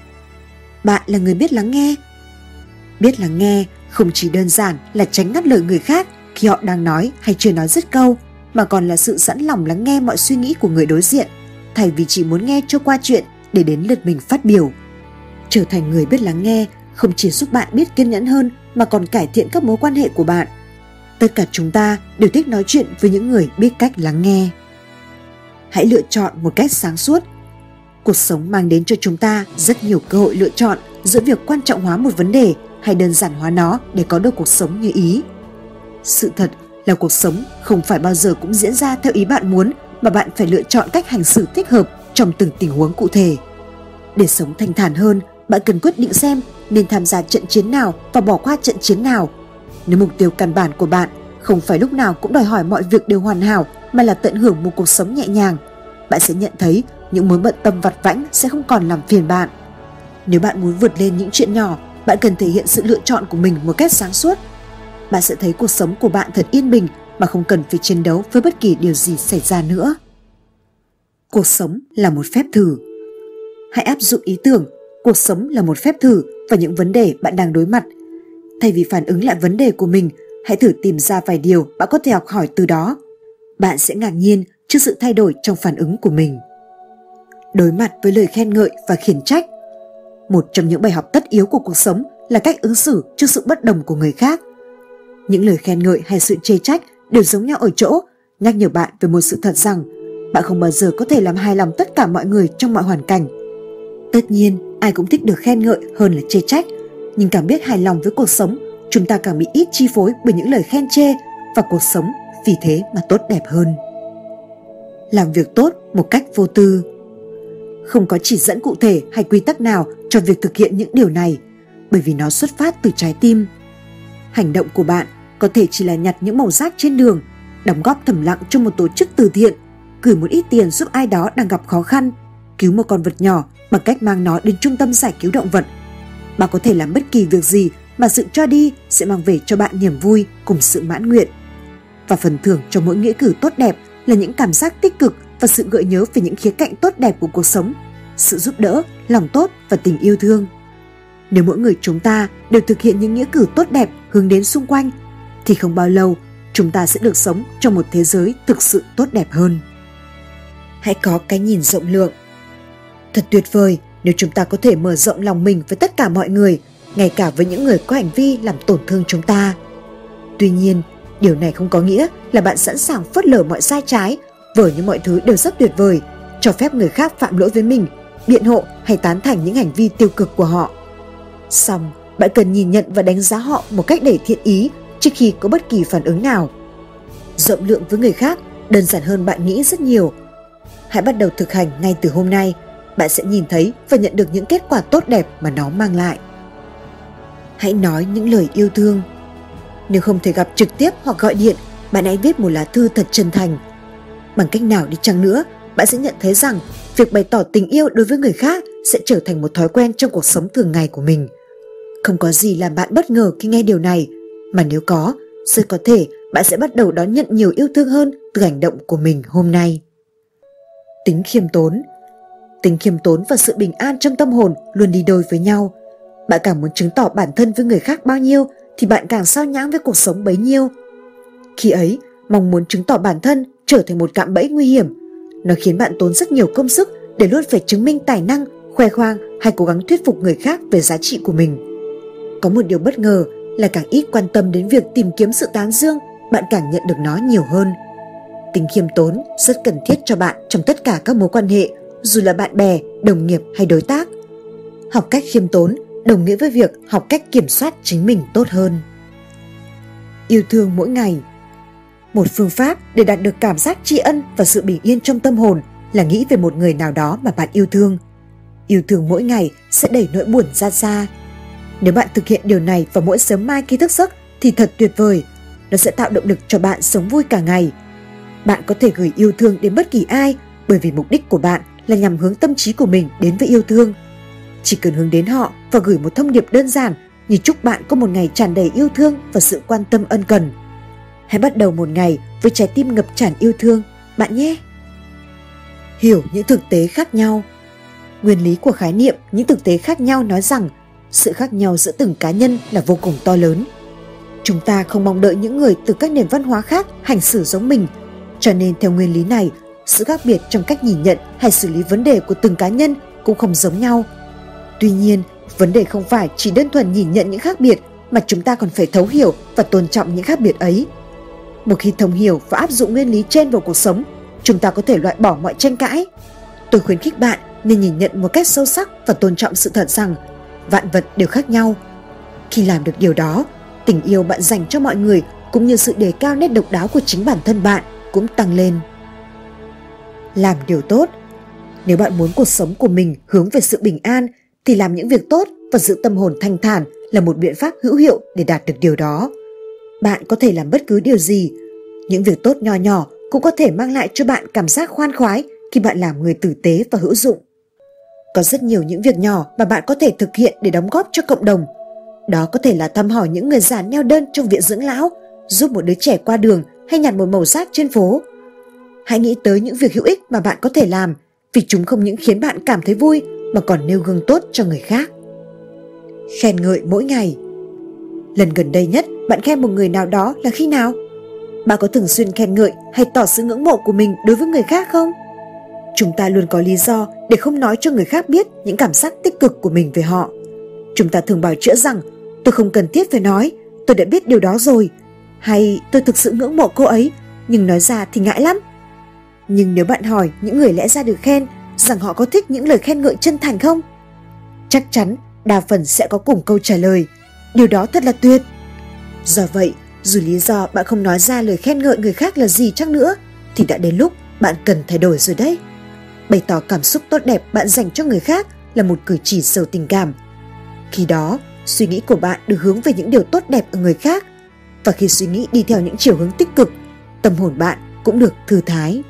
Bạn là người biết lắng nghe. Biết lắng nghe không chỉ đơn giản là tránh ngắt lời người khác khi họ đang nói hay chưa nói dứt câu, mà còn là sự sẵn lòng lắng nghe mọi suy nghĩ của người đối diện, thay vì chỉ muốn nghe cho qua chuyện để đến lượt mình phát biểu. Trở thành người biết lắng nghe không chỉ giúp bạn biết kiên nhẫn hơn mà còn cải thiện các mối quan hệ của bạn. Tất cả chúng ta đều thích nói chuyện với những người biết cách lắng nghe. Hãy lựa chọn một cách sáng suốt. Cuộc sống mang đến cho chúng ta rất nhiều cơ hội lựa chọn giữa việc quan trọng hóa một vấn đề hay đơn giản hóa nó để có được cuộc sống như ý. Sự thật là cuộc sống không phải bao giờ cũng diễn ra theo ý bạn muốn, mà bạn phải lựa chọn cách hành xử thích hợp trong từng tình huống cụ thể. Để sống thanh thản hơn, bạn cần quyết định xem nên tham gia trận chiến nào và bỏ qua trận chiến nào. Nếu mục tiêu căn bản của bạn không phải lúc nào cũng đòi hỏi mọi việc đều hoàn hảo, mà là tận hưởng một cuộc sống nhẹ nhàng, bạn sẽ nhận thấy những mối bận tâm vặt vãnh sẽ không còn làm phiền bạn. Nếu bạn muốn vượt lên những chuyện nhỏ, bạn cần thể hiện sự lựa chọn của mình một cách sáng suốt. Bạn sẽ thấy cuộc sống của bạn thật yên bình mà không cần phải chiến đấu với bất kỳ điều gì xảy ra nữa. Cuộc sống là một phép thử. Hãy áp dụng ý tưởng cuộc sống là một phép thử vào những vấn đề bạn đang đối mặt. Thay vì phản ứng lại vấn đề của mình, hãy thử tìm ra vài điều bạn có thể học hỏi từ đó. Bạn sẽ ngạc nhiên trước sự thay đổi trong phản ứng của mình. Đối mặt với lời khen ngợi và khiển trách. Một trong những bài học tất yếu của cuộc sống là cách ứng xử trước sự bất đồng của người khác. Những lời khen ngợi hay sự chê trách đều giống nhau ở chỗ, nhắc nhở bạn về một sự thật rằng bạn không bao giờ có thể làm hài lòng tất cả mọi người trong mọi hoàn cảnh. Tất nhiên, ai cũng thích được khen ngợi hơn là chê trách, nhưng càng biết hài lòng với cuộc sống, chúng ta càng bị ít chi phối bởi những lời khen chê, và cuộc sống vì thế mà tốt đẹp hơn. Làm việc tốt một cách vô tư. Không có chỉ dẫn cụ thể hay quy tắc nào cho việc thực hiện những điều này, bởi vì nó xuất phát từ trái tim. Hành động của bạn có thể chỉ là nhặt những mẩu rác trên đường, đóng góp thầm lặng cho một tổ chức từ thiện, gửi một ít tiền giúp ai đó đang gặp khó khăn, cứu một con vật nhỏ bằng cách mang nó đến trung tâm giải cứu động vật. Bạn có thể làm bất kỳ việc gì mà sự cho đi sẽ mang về cho bạn niềm vui cùng sự mãn nguyện. Và phần thưởng cho mỗi nghĩa cử tốt đẹp là những cảm giác tích cực và sự gợi nhớ về những khía cạnh tốt đẹp của cuộc sống, sự giúp đỡ, lòng tốt và tình yêu thương. Nếu mỗi người chúng ta đều thực hiện những nghĩa cử tốt đẹp hướng đến xung quanh, thì không bao lâu chúng ta sẽ được sống trong một thế giới thực sự tốt đẹp hơn. Hãy có cái nhìn rộng lượng. Thật tuyệt vời nếu chúng ta có thể mở rộng lòng mình với tất cả mọi người, ngay cả với những người có hành vi làm tổn thương chúng ta. Tuy nhiên, điều này không có nghĩa là bạn sẵn sàng phớt lờ mọi sai trái, vờ như mọi thứ đều rất tuyệt vời, cho phép người khác phạm lỗi với mình, biện hộ hay tán thành những hành vi tiêu cực của họ. Song, bạn cần nhìn nhận và đánh giá họ một cách đầy thiện ý trước khi có bất kỳ phản ứng nào. Rộng lượng với người khác đơn giản hơn bạn nghĩ rất nhiều. Hãy bắt đầu thực hành ngay từ hôm nay, bạn sẽ nhìn thấy và nhận được những kết quả tốt đẹp mà nó mang lại. Hãy nói những lời yêu thương. Nếu không thể gặp trực tiếp hoặc gọi điện, bạn hãy viết một lá thư thật chân thành. Bằng cách nào đi chăng nữa, bạn sẽ nhận thấy rằng việc bày tỏ tình yêu đối với người khác sẽ trở thành một thói quen trong cuộc sống thường ngày của mình. Không có gì làm bạn bất ngờ khi nghe điều này, mà nếu có, rất có thể bạn sẽ bắt đầu đón nhận nhiều yêu thương hơn từ hành động của mình hôm nay. Tính khiêm tốn. Tính khiêm tốn và sự bình an trong tâm hồn luôn đi đôi với nhau. Bạn càng muốn chứng tỏ bản thân với người khác bao nhiêu thì bạn càng sao nhãng với cuộc sống bấy nhiêu. Khi ấy, mong muốn chứng tỏ bản thân trở thành một cạm bẫy nguy hiểm. Nó khiến bạn tốn rất nhiều công sức để luôn phải chứng minh tài năng, khoe khoang hay cố gắng thuyết phục người khác về giá trị của mình. Có một điều bất ngờ là càng ít quan tâm đến việc tìm kiếm sự tán dương, bạn càng nhận được nó nhiều hơn. Tính khiêm tốn rất cần thiết cho bạn trong tất cả các mối quan hệ, dù là bạn bè, đồng nghiệp hay đối tác. Học cách khiêm tốn đồng nghĩa với việc học cách kiểm soát chính mình tốt hơn. Yêu thương mỗi ngày. Một phương pháp để đạt được cảm giác tri ân và sự bình yên trong tâm hồn là nghĩ về một người nào đó mà bạn yêu thương. Yêu thương mỗi ngày sẽ đẩy nỗi buồn ra xa. Nếu bạn thực hiện điều này vào mỗi sớm mai khi thức giấc thì thật tuyệt vời. Nó sẽ tạo động lực cho bạn sống vui cả ngày. Bạn có thể gửi yêu thương đến bất kỳ ai bởi vì mục đích của bạn là nhằm hướng tâm trí của mình đến với yêu thương. Chỉ cần hướng đến họ và gửi một thông điệp đơn giản như chúc bạn có một ngày tràn đầy yêu thương và sự quan tâm ân cần. Hãy bắt đầu một ngày với trái tim ngập tràn yêu thương, bạn nhé! Hiểu những thực tế khác nhau. Nguyên lý của khái niệm những thực tế khác nhau nói rằng sự khác nhau giữa từng cá nhân là vô cùng to lớn. Chúng ta không mong đợi những người từ các nền văn hóa khác hành xử giống mình, cho nên theo nguyên lý này, sự khác biệt trong cách nhìn nhận hay xử lý vấn đề của từng cá nhân cũng không giống nhau. Tuy nhiên, vấn đề không phải chỉ đơn thuần nhìn nhận những khác biệt, mà chúng ta còn phải thấu hiểu và tôn trọng những khác biệt ấy. Một khi thông hiểu và áp dụng nguyên lý trên vào cuộc sống, chúng ta có thể loại bỏ mọi tranh cãi. Tôi khuyến khích bạn nên nhìn nhận một cách sâu sắc và tôn trọng sự thật rằng vạn vật đều khác nhau. Khi làm được điều đó, tình yêu bạn dành cho mọi người cũng như sự đề cao nét độc đáo của chính bản thân bạn cũng tăng lên. Làm điều tốt. Nếu bạn muốn cuộc sống của mình hướng về sự bình an thì làm những việc tốt và giữ tâm hồn thanh thản là một biện pháp hữu hiệu để đạt được điều đó. Bạn có thể làm bất cứ điều gì. Những việc tốt nho nhỏ cũng có thể mang lại cho bạn cảm giác khoan khoái khi bạn làm người tử tế và hữu dụng. Có rất nhiều những việc nhỏ mà bạn có thể thực hiện để đóng góp cho cộng đồng. Đó có thể là thăm hỏi những người già neo đơn trong viện dưỡng lão, giúp một đứa trẻ qua đường hay nhặt một mẩu rác trên phố. Hãy nghĩ tới những việc hữu ích mà bạn có thể làm, vì chúng không những khiến bạn cảm thấy vui mà còn nêu gương tốt cho người khác. Khen ngợi mỗi ngày. Lần gần đây nhất bạn khen một người nào đó là khi nào? Bạn có thường xuyên khen ngợi hay tỏ sự ngưỡng mộ của mình đối với người khác không? Chúng ta luôn có lý do để không nói cho người khác biết những cảm giác tích cực của mình về họ. Chúng ta thường bào chữa rằng tôi không cần thiết phải nói, tôi đã biết điều đó rồi, hay tôi thực sự ngưỡng mộ cô ấy, nhưng nói ra thì ngại lắm. Nhưng nếu bạn hỏi những người lẽ ra được khen rằng họ có thích những lời khen ngợi chân thành không? Chắc chắn đa phần sẽ có cùng câu trả lời, điều đó thật là tuyệt. Do vậy, dù lý do bạn không nói ra lời khen ngợi người khác là gì chăng nữa, thì đã đến lúc bạn cần thay đổi rồi đấy. Bày tỏ cảm xúc tốt đẹp bạn dành cho người khác là một cử chỉ giàu tình cảm. Khi đó, suy nghĩ của bạn được hướng về những điều tốt đẹp ở người khác, và khi suy nghĩ đi theo những chiều hướng tích cực, tâm hồn bạn cũng được thư thái.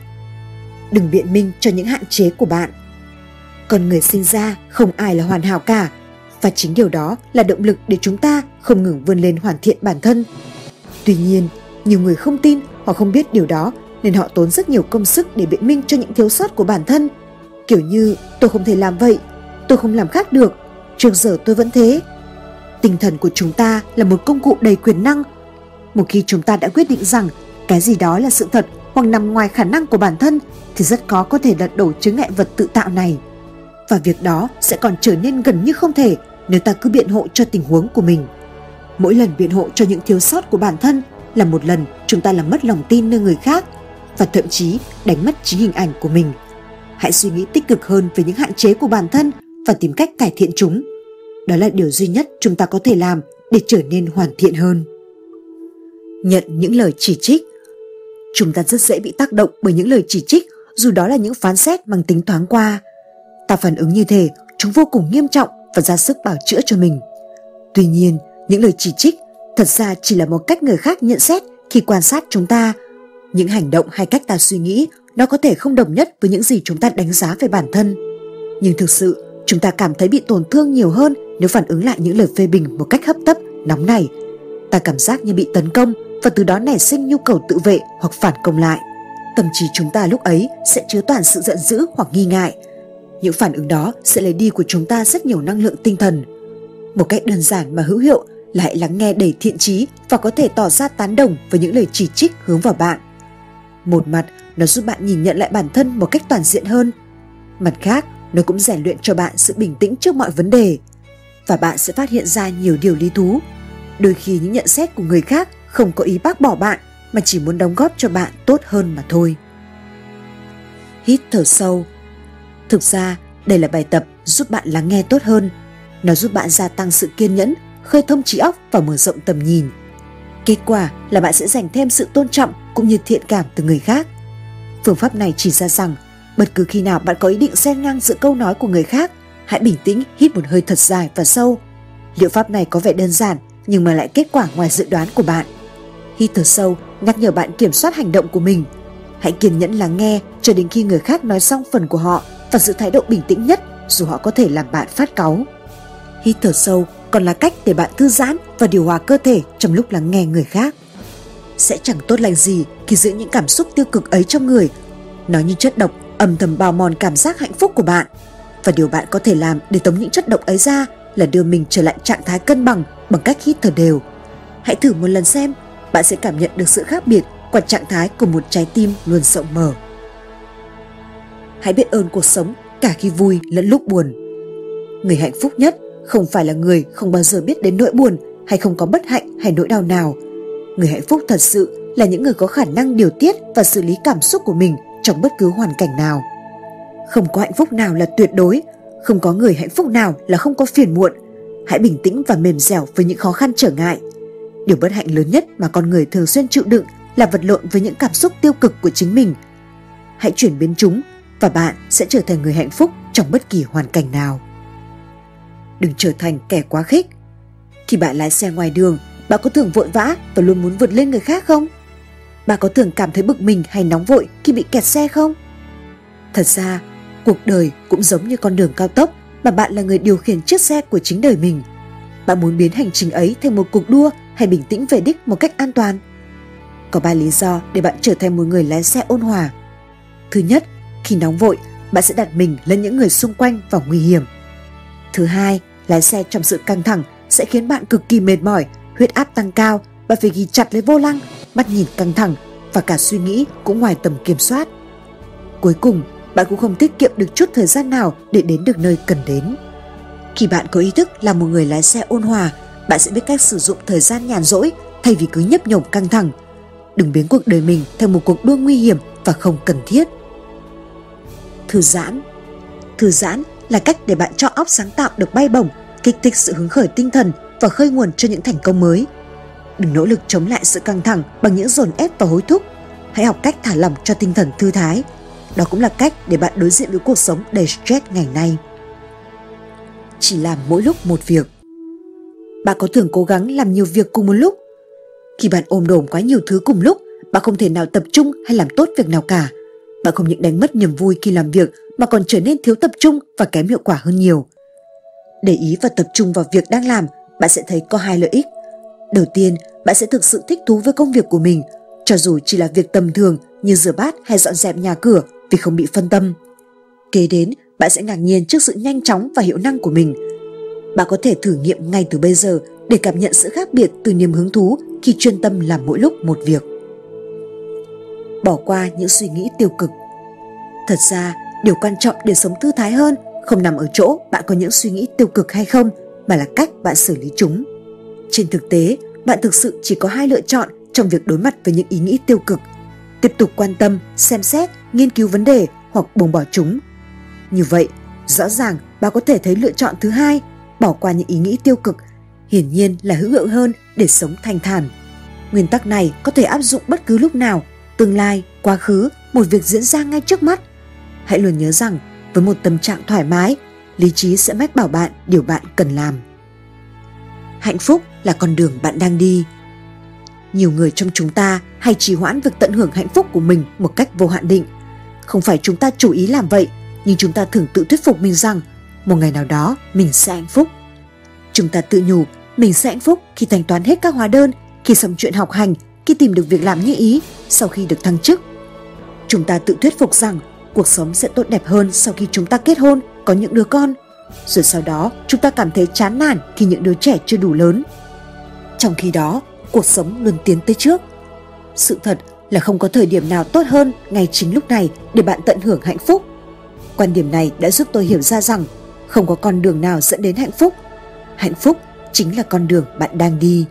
Đừng biện minh cho những hạn chế của bạn. Con người sinh ra không ai là hoàn hảo cả, và chính điều đó là động lực để chúng ta không ngừng vươn lên hoàn thiện bản thân. Tuy nhiên, nhiều người không tin hoặc không biết điều đó nên họ tốn rất nhiều công sức để biện minh cho những thiếu sót của bản thân. Kiểu như tôi không thể làm vậy, tôi không làm khác được, trước giờ tôi vẫn thế. Tinh thần của chúng ta là một công cụ đầy quyền năng. Một khi chúng ta đã quyết định rằng cái gì đó là sự thật hoặc nằm ngoài khả năng của bản thân thì rất khó có thể lật đổ chướng ngại vật tự tạo này. Và việc đó sẽ còn trở nên gần như không thể nếu ta cứ biện hộ cho tình huống của mình. Mỗi lần biện hộ cho những thiếu sót của bản thân là một lần chúng ta làm mất lòng tin nơi người khác và thậm chí đánh mất chính hình ảnh của mình. Hãy suy nghĩ tích cực hơn về những hạn chế của bản thân và tìm cách cải thiện chúng. Đó là điều duy nhất chúng ta có thể làm để trở nên hoàn thiện hơn. Nhận những lời chỉ trích. Chúng ta rất dễ bị tác động bởi những lời chỉ trích, dù đó là những phán xét mang tính thoáng qua. Ta phản ứng như thế, chúng vô cùng nghiêm trọng và ra sức bào chữa cho mình. Tuy nhiên, những lời chỉ trích thật ra chỉ là một cách người khác nhận xét khi quan sát chúng ta. Những hành động hay cách ta suy nghĩ nó có thể không đồng nhất với những gì chúng ta đánh giá về bản thân. Nhưng thực sự, chúng ta cảm thấy bị tổn thương nhiều hơn nếu phản ứng lại những lời phê bình một cách hấp tấp, nóng nảy, ta cảm giác như bị tấn công và từ đó nảy sinh nhu cầu tự vệ hoặc phản công lại. Tâm trí chúng ta lúc ấy sẽ chứa toàn sự giận dữ hoặc nghi ngại. Những phản ứng đó sẽ lấy đi của chúng ta rất nhiều năng lượng tinh thần. Một cách đơn giản mà hữu hiệu là hãy lắng nghe đầy thiện chí và có thể tỏ ra tán đồng với những lời chỉ trích hướng vào bạn. Một mặt, nó giúp bạn nhìn nhận lại bản thân một cách toàn diện hơn. Mặt khác, nó cũng rèn luyện cho bạn sự bình tĩnh trước mọi vấn đề. Và bạn sẽ phát hiện ra nhiều điều lý thú. Đôi khi những nhận xét của người khác không có ý bác bỏ bạn, mà chỉ muốn đóng góp cho bạn tốt hơn mà thôi. Hít thở sâu. Thực ra, đây là bài tập giúp bạn lắng nghe tốt hơn. Nó giúp bạn gia tăng sự kiên nhẫn, khơi thông trí óc và mở rộng tầm nhìn. Kết quả là bạn sẽ dành thêm sự tôn trọng cũng như thiện cảm từ người khác. Phương pháp này chỉ ra rằng, bất cứ khi nào bạn có ý định xen ngang giữa câu nói của người khác, hãy bình tĩnh hít một hơi thật dài và sâu. Liệu pháp này có vẻ đơn giản nhưng mà lại kết quả ngoài dự đoán của bạn. Hít thở sâu nhắc nhở bạn kiểm soát hành động của mình. Hãy kiên nhẫn lắng nghe cho đến khi người khác nói xong phần của họ và giữ thái độ bình tĩnh nhất dù họ có thể làm bạn phát cáu. Hít thở sâu còn là cách để bạn thư giãn và điều hòa cơ thể trong lúc lắng nghe người khác. Sẽ chẳng tốt lành gì khi giữ những cảm xúc tiêu cực ấy trong người. Nó như chất độc âm thầm bào mòn cảm giác hạnh phúc của bạn. Và điều bạn có thể làm để tống những chất độc ấy ra là đưa mình trở lại trạng thái cân bằng bằng cách hít thở đều. Hãy thử một lần xem, bạn sẽ cảm nhận được sự khác biệt qua trạng thái của một trái tim luôn rộng mở. Hãy biết ơn cuộc sống cả khi vui lẫn lúc buồn. Người hạnh phúc nhất không phải là người không bao giờ biết đến nỗi buồn hay không có bất hạnh hay nỗi đau nào. Người hạnh phúc thật sự là những người có khả năng điều tiết và xử lý cảm xúc của mình trong bất cứ hoàn cảnh nào. Không có hạnh phúc nào là tuyệt đối, không có người hạnh phúc nào là không có phiền muộn. Hãy bình tĩnh và mềm dẻo với những khó khăn trở ngại. Điều bất hạnh lớn nhất mà con người thường xuyên chịu đựng là vật lộn với những cảm xúc tiêu cực của chính mình. Hãy chuyển biến chúng và bạn sẽ trở thành người hạnh phúc trong bất kỳ hoàn cảnh nào. Đừng trở thành kẻ quá khích. Khi bạn lái xe ngoài đường, bạn có thường vội vã và luôn muốn vượt lên người khác không? Bạn có thường cảm thấy bực mình hay nóng vội khi bị kẹt xe không? Thật ra, cuộc đời cũng giống như con đường cao tốc mà bạn là người điều khiển chiếc xe của chính đời mình. Bạn muốn biến hành trình ấy thành một cuộc đua hay bình tĩnh về đích một cách an toàn? Có 3 lý do để bạn trở thành một người lái xe ôn hòa. Thứ nhất, khi nóng vội, bạn sẽ đặt mình lẫn những người xung quanh vào nguy hiểm. Thứ hai, lái xe trong sự căng thẳng sẽ khiến bạn cực kỳ mệt mỏi, huyết áp tăng cao, bạn phải ghi chặt lấy vô lăng, mắt nhìn căng thẳng và cả suy nghĩ cũng ngoài tầm kiểm soát. Cuối cùng, bạn cũng không tiết kiệm được chút thời gian nào để đến được nơi cần đến. Khi bạn có ý thức là một người lái xe ôn hòa, bạn sẽ biết cách sử dụng thời gian nhàn rỗi thay vì cứ nhấp nhổm căng thẳng. Đừng biến cuộc đời mình thành một cuộc đua nguy hiểm và không cần thiết. Thư giãn. Thư giãn là cách để bạn cho óc sáng tạo được bay bổng, kích thích sự hứng khởi tinh thần và khơi nguồn cho những thành công mới. Đừng nỗ lực chống lại sự căng thẳng bằng những dồn ép và hối thúc. Hãy học cách thả lỏng cho tinh thần thư thái. Đó cũng là cách để bạn đối diện với cuộc sống đầy stress ngày nay. Chỉ làm mỗi lúc một việc. Bạn có thường cố gắng làm nhiều việc cùng một lúc? Khi bạn ôm đồm quá nhiều thứ cùng lúc, bạn không thể nào tập trung hay làm tốt việc nào cả. Bạn không những đánh mất niềm vui khi làm việc mà còn trở nên thiếu tập trung và kém hiệu quả hơn nhiều. Để ý và tập trung vào việc đang làm, bạn sẽ thấy có 2 lợi ích. Đầu tiên, bạn sẽ thực sự thích thú với công việc của mình, cho dù chỉ là việc tầm thường như rửa bát hay dọn dẹp nhà cửa vì không bị phân tâm. Kế đến, bạn sẽ ngạc nhiên trước sự nhanh chóng và hiệu năng của mình. Bạn có thể thử nghiệm ngay từ bây giờ để cảm nhận sự khác biệt từ niềm hứng thú khi chuyên tâm làm mỗi lúc một việc. Bỏ qua những suy nghĩ tiêu cực. Thật ra, điều quan trọng để sống thư thái hơn không nằm ở chỗ bạn có những suy nghĩ tiêu cực hay không, mà là cách bạn xử lý chúng. Trên thực tế, bạn thực sự chỉ có 2 lựa chọn trong việc đối mặt với những ý nghĩ tiêu cực: tiếp tục quan tâm, xem xét, nghiên cứu vấn đề hoặc buông bỏ chúng. Như vậy, rõ ràng bạn có thể thấy lựa chọn thứ hai, bỏ qua những ý nghĩ tiêu cực, hiển nhiên là hữu hiệu hơn để sống thanh thản. Nguyên tắc này có thể áp dụng bất cứ lúc nào, tương lai, quá khứ, một việc diễn ra ngay trước mắt. Hãy luôn nhớ rằng, với một tâm trạng thoải mái, lý trí sẽ mách bảo bạn điều bạn cần làm. Hạnh phúc là con đường bạn đang đi. Nhiều người trong chúng ta hay trì hoãn việc tận hưởng hạnh phúc của mình một cách vô hạn định. Không phải chúng ta chủ ý làm vậy, nhưng chúng ta thường tự thuyết phục mình rằng một ngày nào đó mình sẽ hạnh phúc. Chúng ta tự nhủ mình sẽ hạnh phúc khi thanh toán hết các hóa đơn, khi xong chuyện học hành, khi tìm được việc làm như ý, sau khi được thăng chức. Chúng ta tự thuyết phục rằng cuộc sống sẽ tốt đẹp hơn sau khi chúng ta kết hôn, có những đứa con. Rồi sau đó chúng ta cảm thấy chán nản khi những đứa trẻ chưa đủ lớn. Trong khi đó, cuộc sống luôn tiến tới trước. Sự thật là không có thời điểm nào tốt hơn ngay chính lúc này để bạn tận hưởng hạnh phúc. Quan điểm này đã giúp tôi hiểu ra rằng không có con đường nào dẫn đến hạnh phúc. Hạnh phúc chính là con đường bạn đang đi.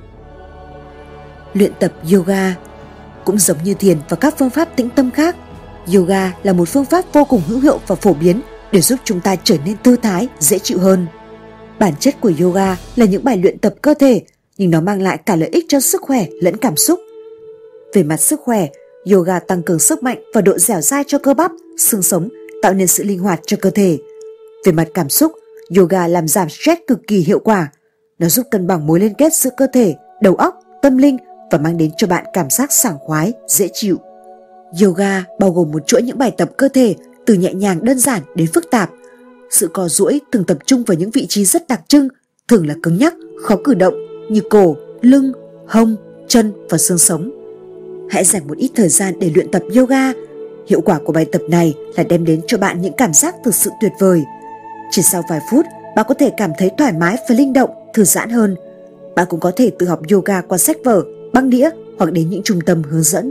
Luyện tập yoga cũng giống như thiền và các phương pháp tĩnh tâm khác. Yoga là một phương pháp vô cùng hữu hiệu và phổ biến để giúp chúng ta trở nên thư thái, dễ chịu hơn. Bản chất của yoga là những bài luyện tập cơ thể, nhưng nó mang lại cả lợi ích cho sức khỏe lẫn cảm xúc. Về mặt sức khỏe, yoga tăng cường sức mạnh và độ dẻo dai cho cơ bắp, xương sống, tạo nên sự linh hoạt cho cơ thể. Về mặt cảm xúc, yoga làm giảm stress cực kỳ hiệu quả. Nó giúp cân bằng mối liên kết giữa cơ thể, đầu óc, tâm linh và mang đến cho bạn cảm giác sảng khoái, dễ chịu. Yoga bao gồm một chuỗi những bài tập cơ thể từ nhẹ nhàng đơn giản đến phức tạp. Sự co duỗi thường tập trung vào những vị trí rất đặc trưng, thường là cứng nhắc, khó cử động như cổ, lưng, hông, chân và xương sống. Hãy dành một ít thời gian để luyện tập yoga. Hiệu quả của bài tập này là đem đến cho bạn những cảm giác thực sự tuyệt vời. Chỉ sau vài phút, bạn có thể cảm thấy thoải mái và linh động, thư giãn hơn. Bạn cũng có thể tự học yoga qua sách vở, băng đĩa hoặc đến những trung tâm hướng dẫn.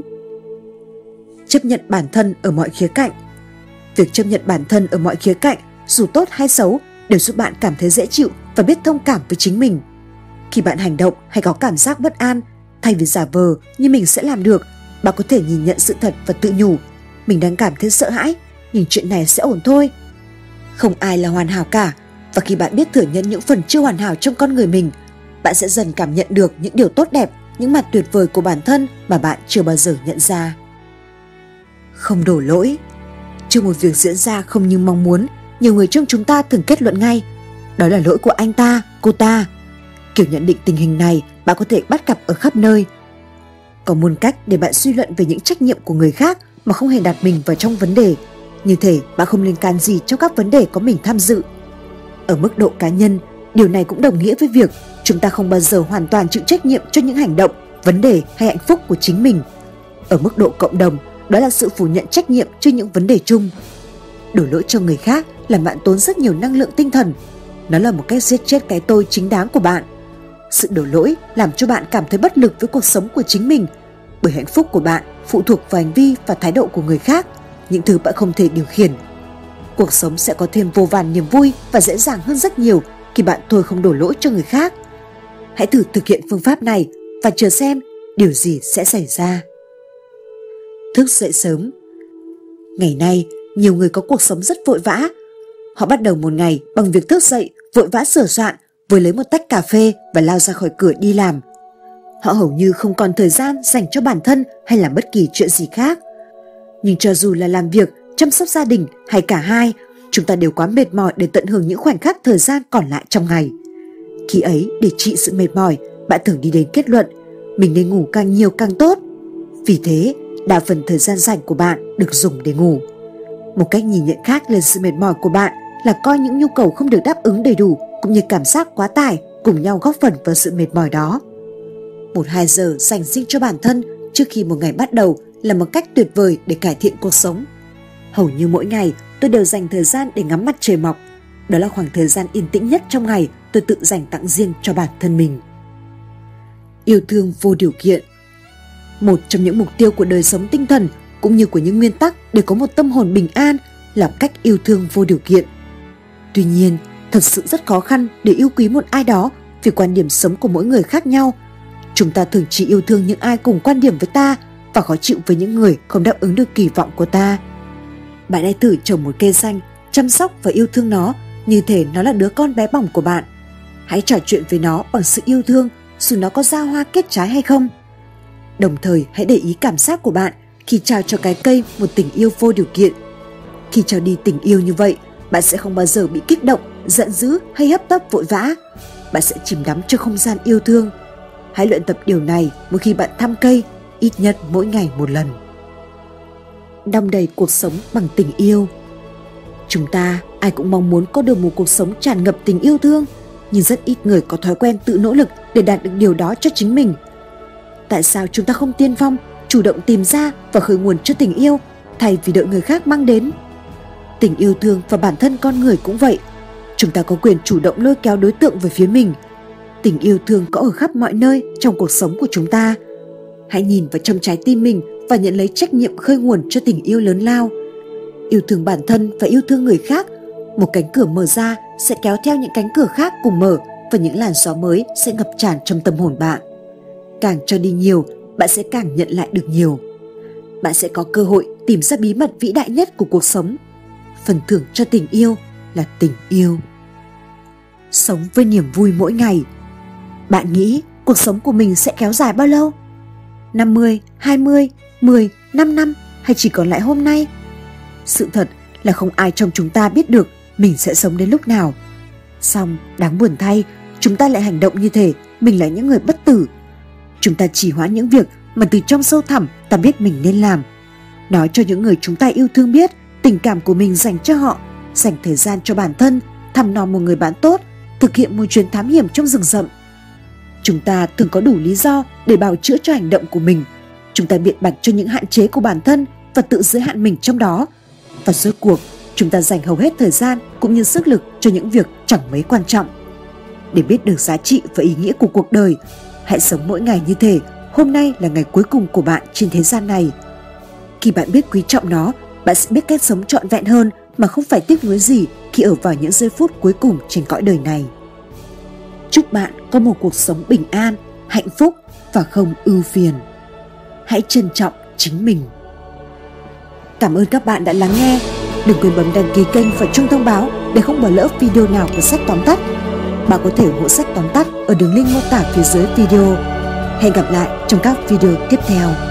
Chấp nhận bản thân ở mọi khía cạnh. Việc chấp nhận bản thân ở mọi khía cạnh, dù tốt hay xấu, đều giúp bạn cảm thấy dễ chịu và biết thông cảm với chính mình. Khi bạn hành động hay có cảm giác bất an, thay vì giả vờ như mình sẽ làm được, bạn có thể nhìn nhận sự thật và tự nhủ, mình đang cảm thấy sợ hãi, nhưng chuyện này sẽ ổn thôi. Không ai là hoàn hảo cả, và khi bạn biết thừa nhận những phần chưa hoàn hảo trong con người mình, bạn sẽ dần cảm nhận được những điều tốt đẹp, những mặt tuyệt vời của bản thân mà bạn chưa bao giờ nhận ra. Không đổ lỗi. Trước một việc diễn ra không như mong muốn, nhiều người trong chúng ta thường kết luận ngay, đó là lỗi của anh ta, cô ta. Kiểu nhận định tình hình này bạn có thể bắt gặp ở khắp nơi. Có muôn cách để bạn suy luận về những trách nhiệm của người khác mà không hề đặt mình vào trong vấn đề. Như thể bạn không liên can gì trong các vấn đề có mình tham dự. Ở mức độ cá nhân, điều này cũng đồng nghĩa với việc chúng ta không bao giờ hoàn toàn chịu trách nhiệm cho những hành động, vấn đề hay hạnh phúc của chính mình. Ở mức độ cộng đồng, đó là sự phủ nhận trách nhiệm cho những vấn đề chung. Đổ lỗi cho người khác làm bạn tốn rất nhiều năng lượng tinh thần. Nó là một cách giết chết cái tôi chính đáng của bạn. Sự đổ lỗi làm cho bạn cảm thấy bất lực với cuộc sống của chính mình, bởi hạnh phúc của bạn phụ thuộc vào hành vi và thái độ của người khác, những thứ bạn không thể điều khiển. Cuộc sống sẽ có thêm vô vàn niềm vui và dễ dàng hơn rất nhiều khi bạn thôi không đổ lỗi cho người khác. Hãy thử thực hiện phương pháp này và chờ xem điều gì sẽ xảy ra. Thức dậy sớm. Ngày nay, nhiều người có cuộc sống rất vội vã. Họ bắt đầu một ngày bằng việc thức dậy, vội vã sửa soạn, vừa lấy một tách cà phê và lao ra khỏi cửa đi làm. Họ hầu như không còn thời gian dành cho bản thân hay làm bất kỳ chuyện gì khác. Nhưng cho dù là làm việc, chăm sóc gia đình hay cả hai, chúng ta đều quá mệt mỏi để tận hưởng những khoảnh khắc thời gian còn lại trong ngày. Khi ấy, để trị sự mệt mỏi, bạn thường đi đến kết luận mình nên ngủ càng nhiều càng tốt. Vì thế, đa phần thời gian rảnh của bạn được dùng để ngủ. Một cách nhìn nhận khác lên sự mệt mỏi của bạn là coi những nhu cầu không được đáp ứng đầy đủ cũng như cảm giác quá tải cùng nhau góp phần vào sự mệt mỏi đó. 1-2 giờ dành riêng cho bản thân trước khi một ngày bắt đầu là một cách tuyệt vời để cải thiện cuộc sống. Hầu như mỗi ngày tôi đều dành thời gian để ngắm mặt trời mọc. Đó là khoảng thời gian yên tĩnh nhất trong ngày tôi tự dành tặng riêng cho bản thân mình. Yêu thương vô điều kiện. Một trong những mục tiêu của đời sống tinh thần cũng như của những nguyên tắc để có một tâm hồn bình an là cách yêu thương vô điều kiện. Tuy nhiên, thật sự rất khó khăn để yêu quý một ai đó vì quan điểm sống của mỗi người khác nhau. Chúng ta thường chỉ yêu thương những ai cùng quan điểm với ta và khó chịu với những người không đáp ứng được kỳ vọng của ta. Bạn hãy thử trồng một cây xanh, chăm sóc và yêu thương nó như thể nó là đứa con bé bỏng của bạn. Hãy trò chuyện với nó bằng sự yêu thương dù nó có ra hoa kết trái hay không. Đồng thời hãy để ý cảm giác của bạn khi trao cho cái cây một tình yêu vô điều kiện. Khi trao đi tình yêu như vậy, bạn sẽ không bao giờ bị kích động, giận dữ hay hấp tấp vội vã. Bạn sẽ chìm đắm trong không gian yêu thương. Hãy luyện tập điều này mỗi khi bạn thăm cây, ít nhất mỗi ngày một lần. Đong đầy cuộc sống bằng tình yêu. Chúng ta ai cũng mong muốn có được một cuộc sống tràn ngập tình yêu thương. nhưng rất ít người có thói quen tự nỗ lực để đạt được điều đó cho chính mình. Tại sao chúng ta không tiên phong, chủ động tìm ra và khởi nguồn cho tình yêu thay vì đợi người khác mang đến? Tình yêu thương và bản thân con người cũng vậy. Chúng ta có quyền chủ động lôi kéo đối tượng về phía mình. Tình yêu thương có ở khắp mọi nơi trong cuộc sống của chúng ta. Hãy nhìn vào trong trái tim mình và nhận lấy trách nhiệm khơi nguồn cho tình yêu lớn lao. Yêu thương bản thân và yêu thương người khác, một cánh cửa mở ra sẽ kéo theo những cánh cửa khác cùng mở, và những làn gió mới sẽ ngập tràn trong tâm hồn bạn. Càng cho đi nhiều, bạn sẽ càng nhận lại được nhiều. Bạn sẽ có cơ hội tìm ra bí mật vĩ đại nhất của cuộc sống. Phần thưởng cho tình yêu là tình yêu. Sống với niềm vui mỗi ngày. Bạn nghĩ cuộc sống của mình sẽ kéo dài bao lâu? 50, 20, 10, 5 năm hay chỉ còn lại hôm nay? Sự thật là không ai trong chúng ta biết được mình sẽ sống đến lúc nào. Song đáng buồn thay, chúng ta lại hành động như thể mình là những người bất tử. Chúng ta chỉ hoãn những việc mà từ trong sâu thẳm ta biết mình nên làm. Nói cho những người chúng ta yêu thương biết tình cảm của mình dành cho họ, dành thời gian cho bản thân, thăm nom một người bạn tốt, thực hiện một chuyến thám hiểm trong rừng rậm. Chúng ta thường có đủ lý do để bào chữa cho hành động của mình. Chúng ta biện bạch cho những hạn chế của bản thân và tự giới hạn mình trong đó. Và rốt cuộc, chúng ta dành hầu hết thời gian cũng như sức lực cho những việc chẳng mấy quan trọng. Để biết được giá trị và ý nghĩa của cuộc đời, hãy sống mỗi ngày như thể hôm nay là ngày cuối cùng của bạn trên thế gian này. Khi bạn biết quý trọng nó, bạn sẽ biết cách sống trọn vẹn hơn mà không phải tiếc nuối gì khi ở vào những giây phút cuối cùng trên cõi đời này. Chúc bạn có một cuộc sống bình an, hạnh phúc và không ưu phiền. Hãy trân trọng chính mình. Cảm ơn các bạn đã lắng nghe. Đừng quên bấm đăng ký kênh và chuông thông báo để không bỏ lỡ video nào của Sách Tóm Tắt. Bạn có thể ủng hộ Sách Tóm Tắt ở đường link mô tả phía dưới video. Hẹn gặp lại trong các video tiếp theo.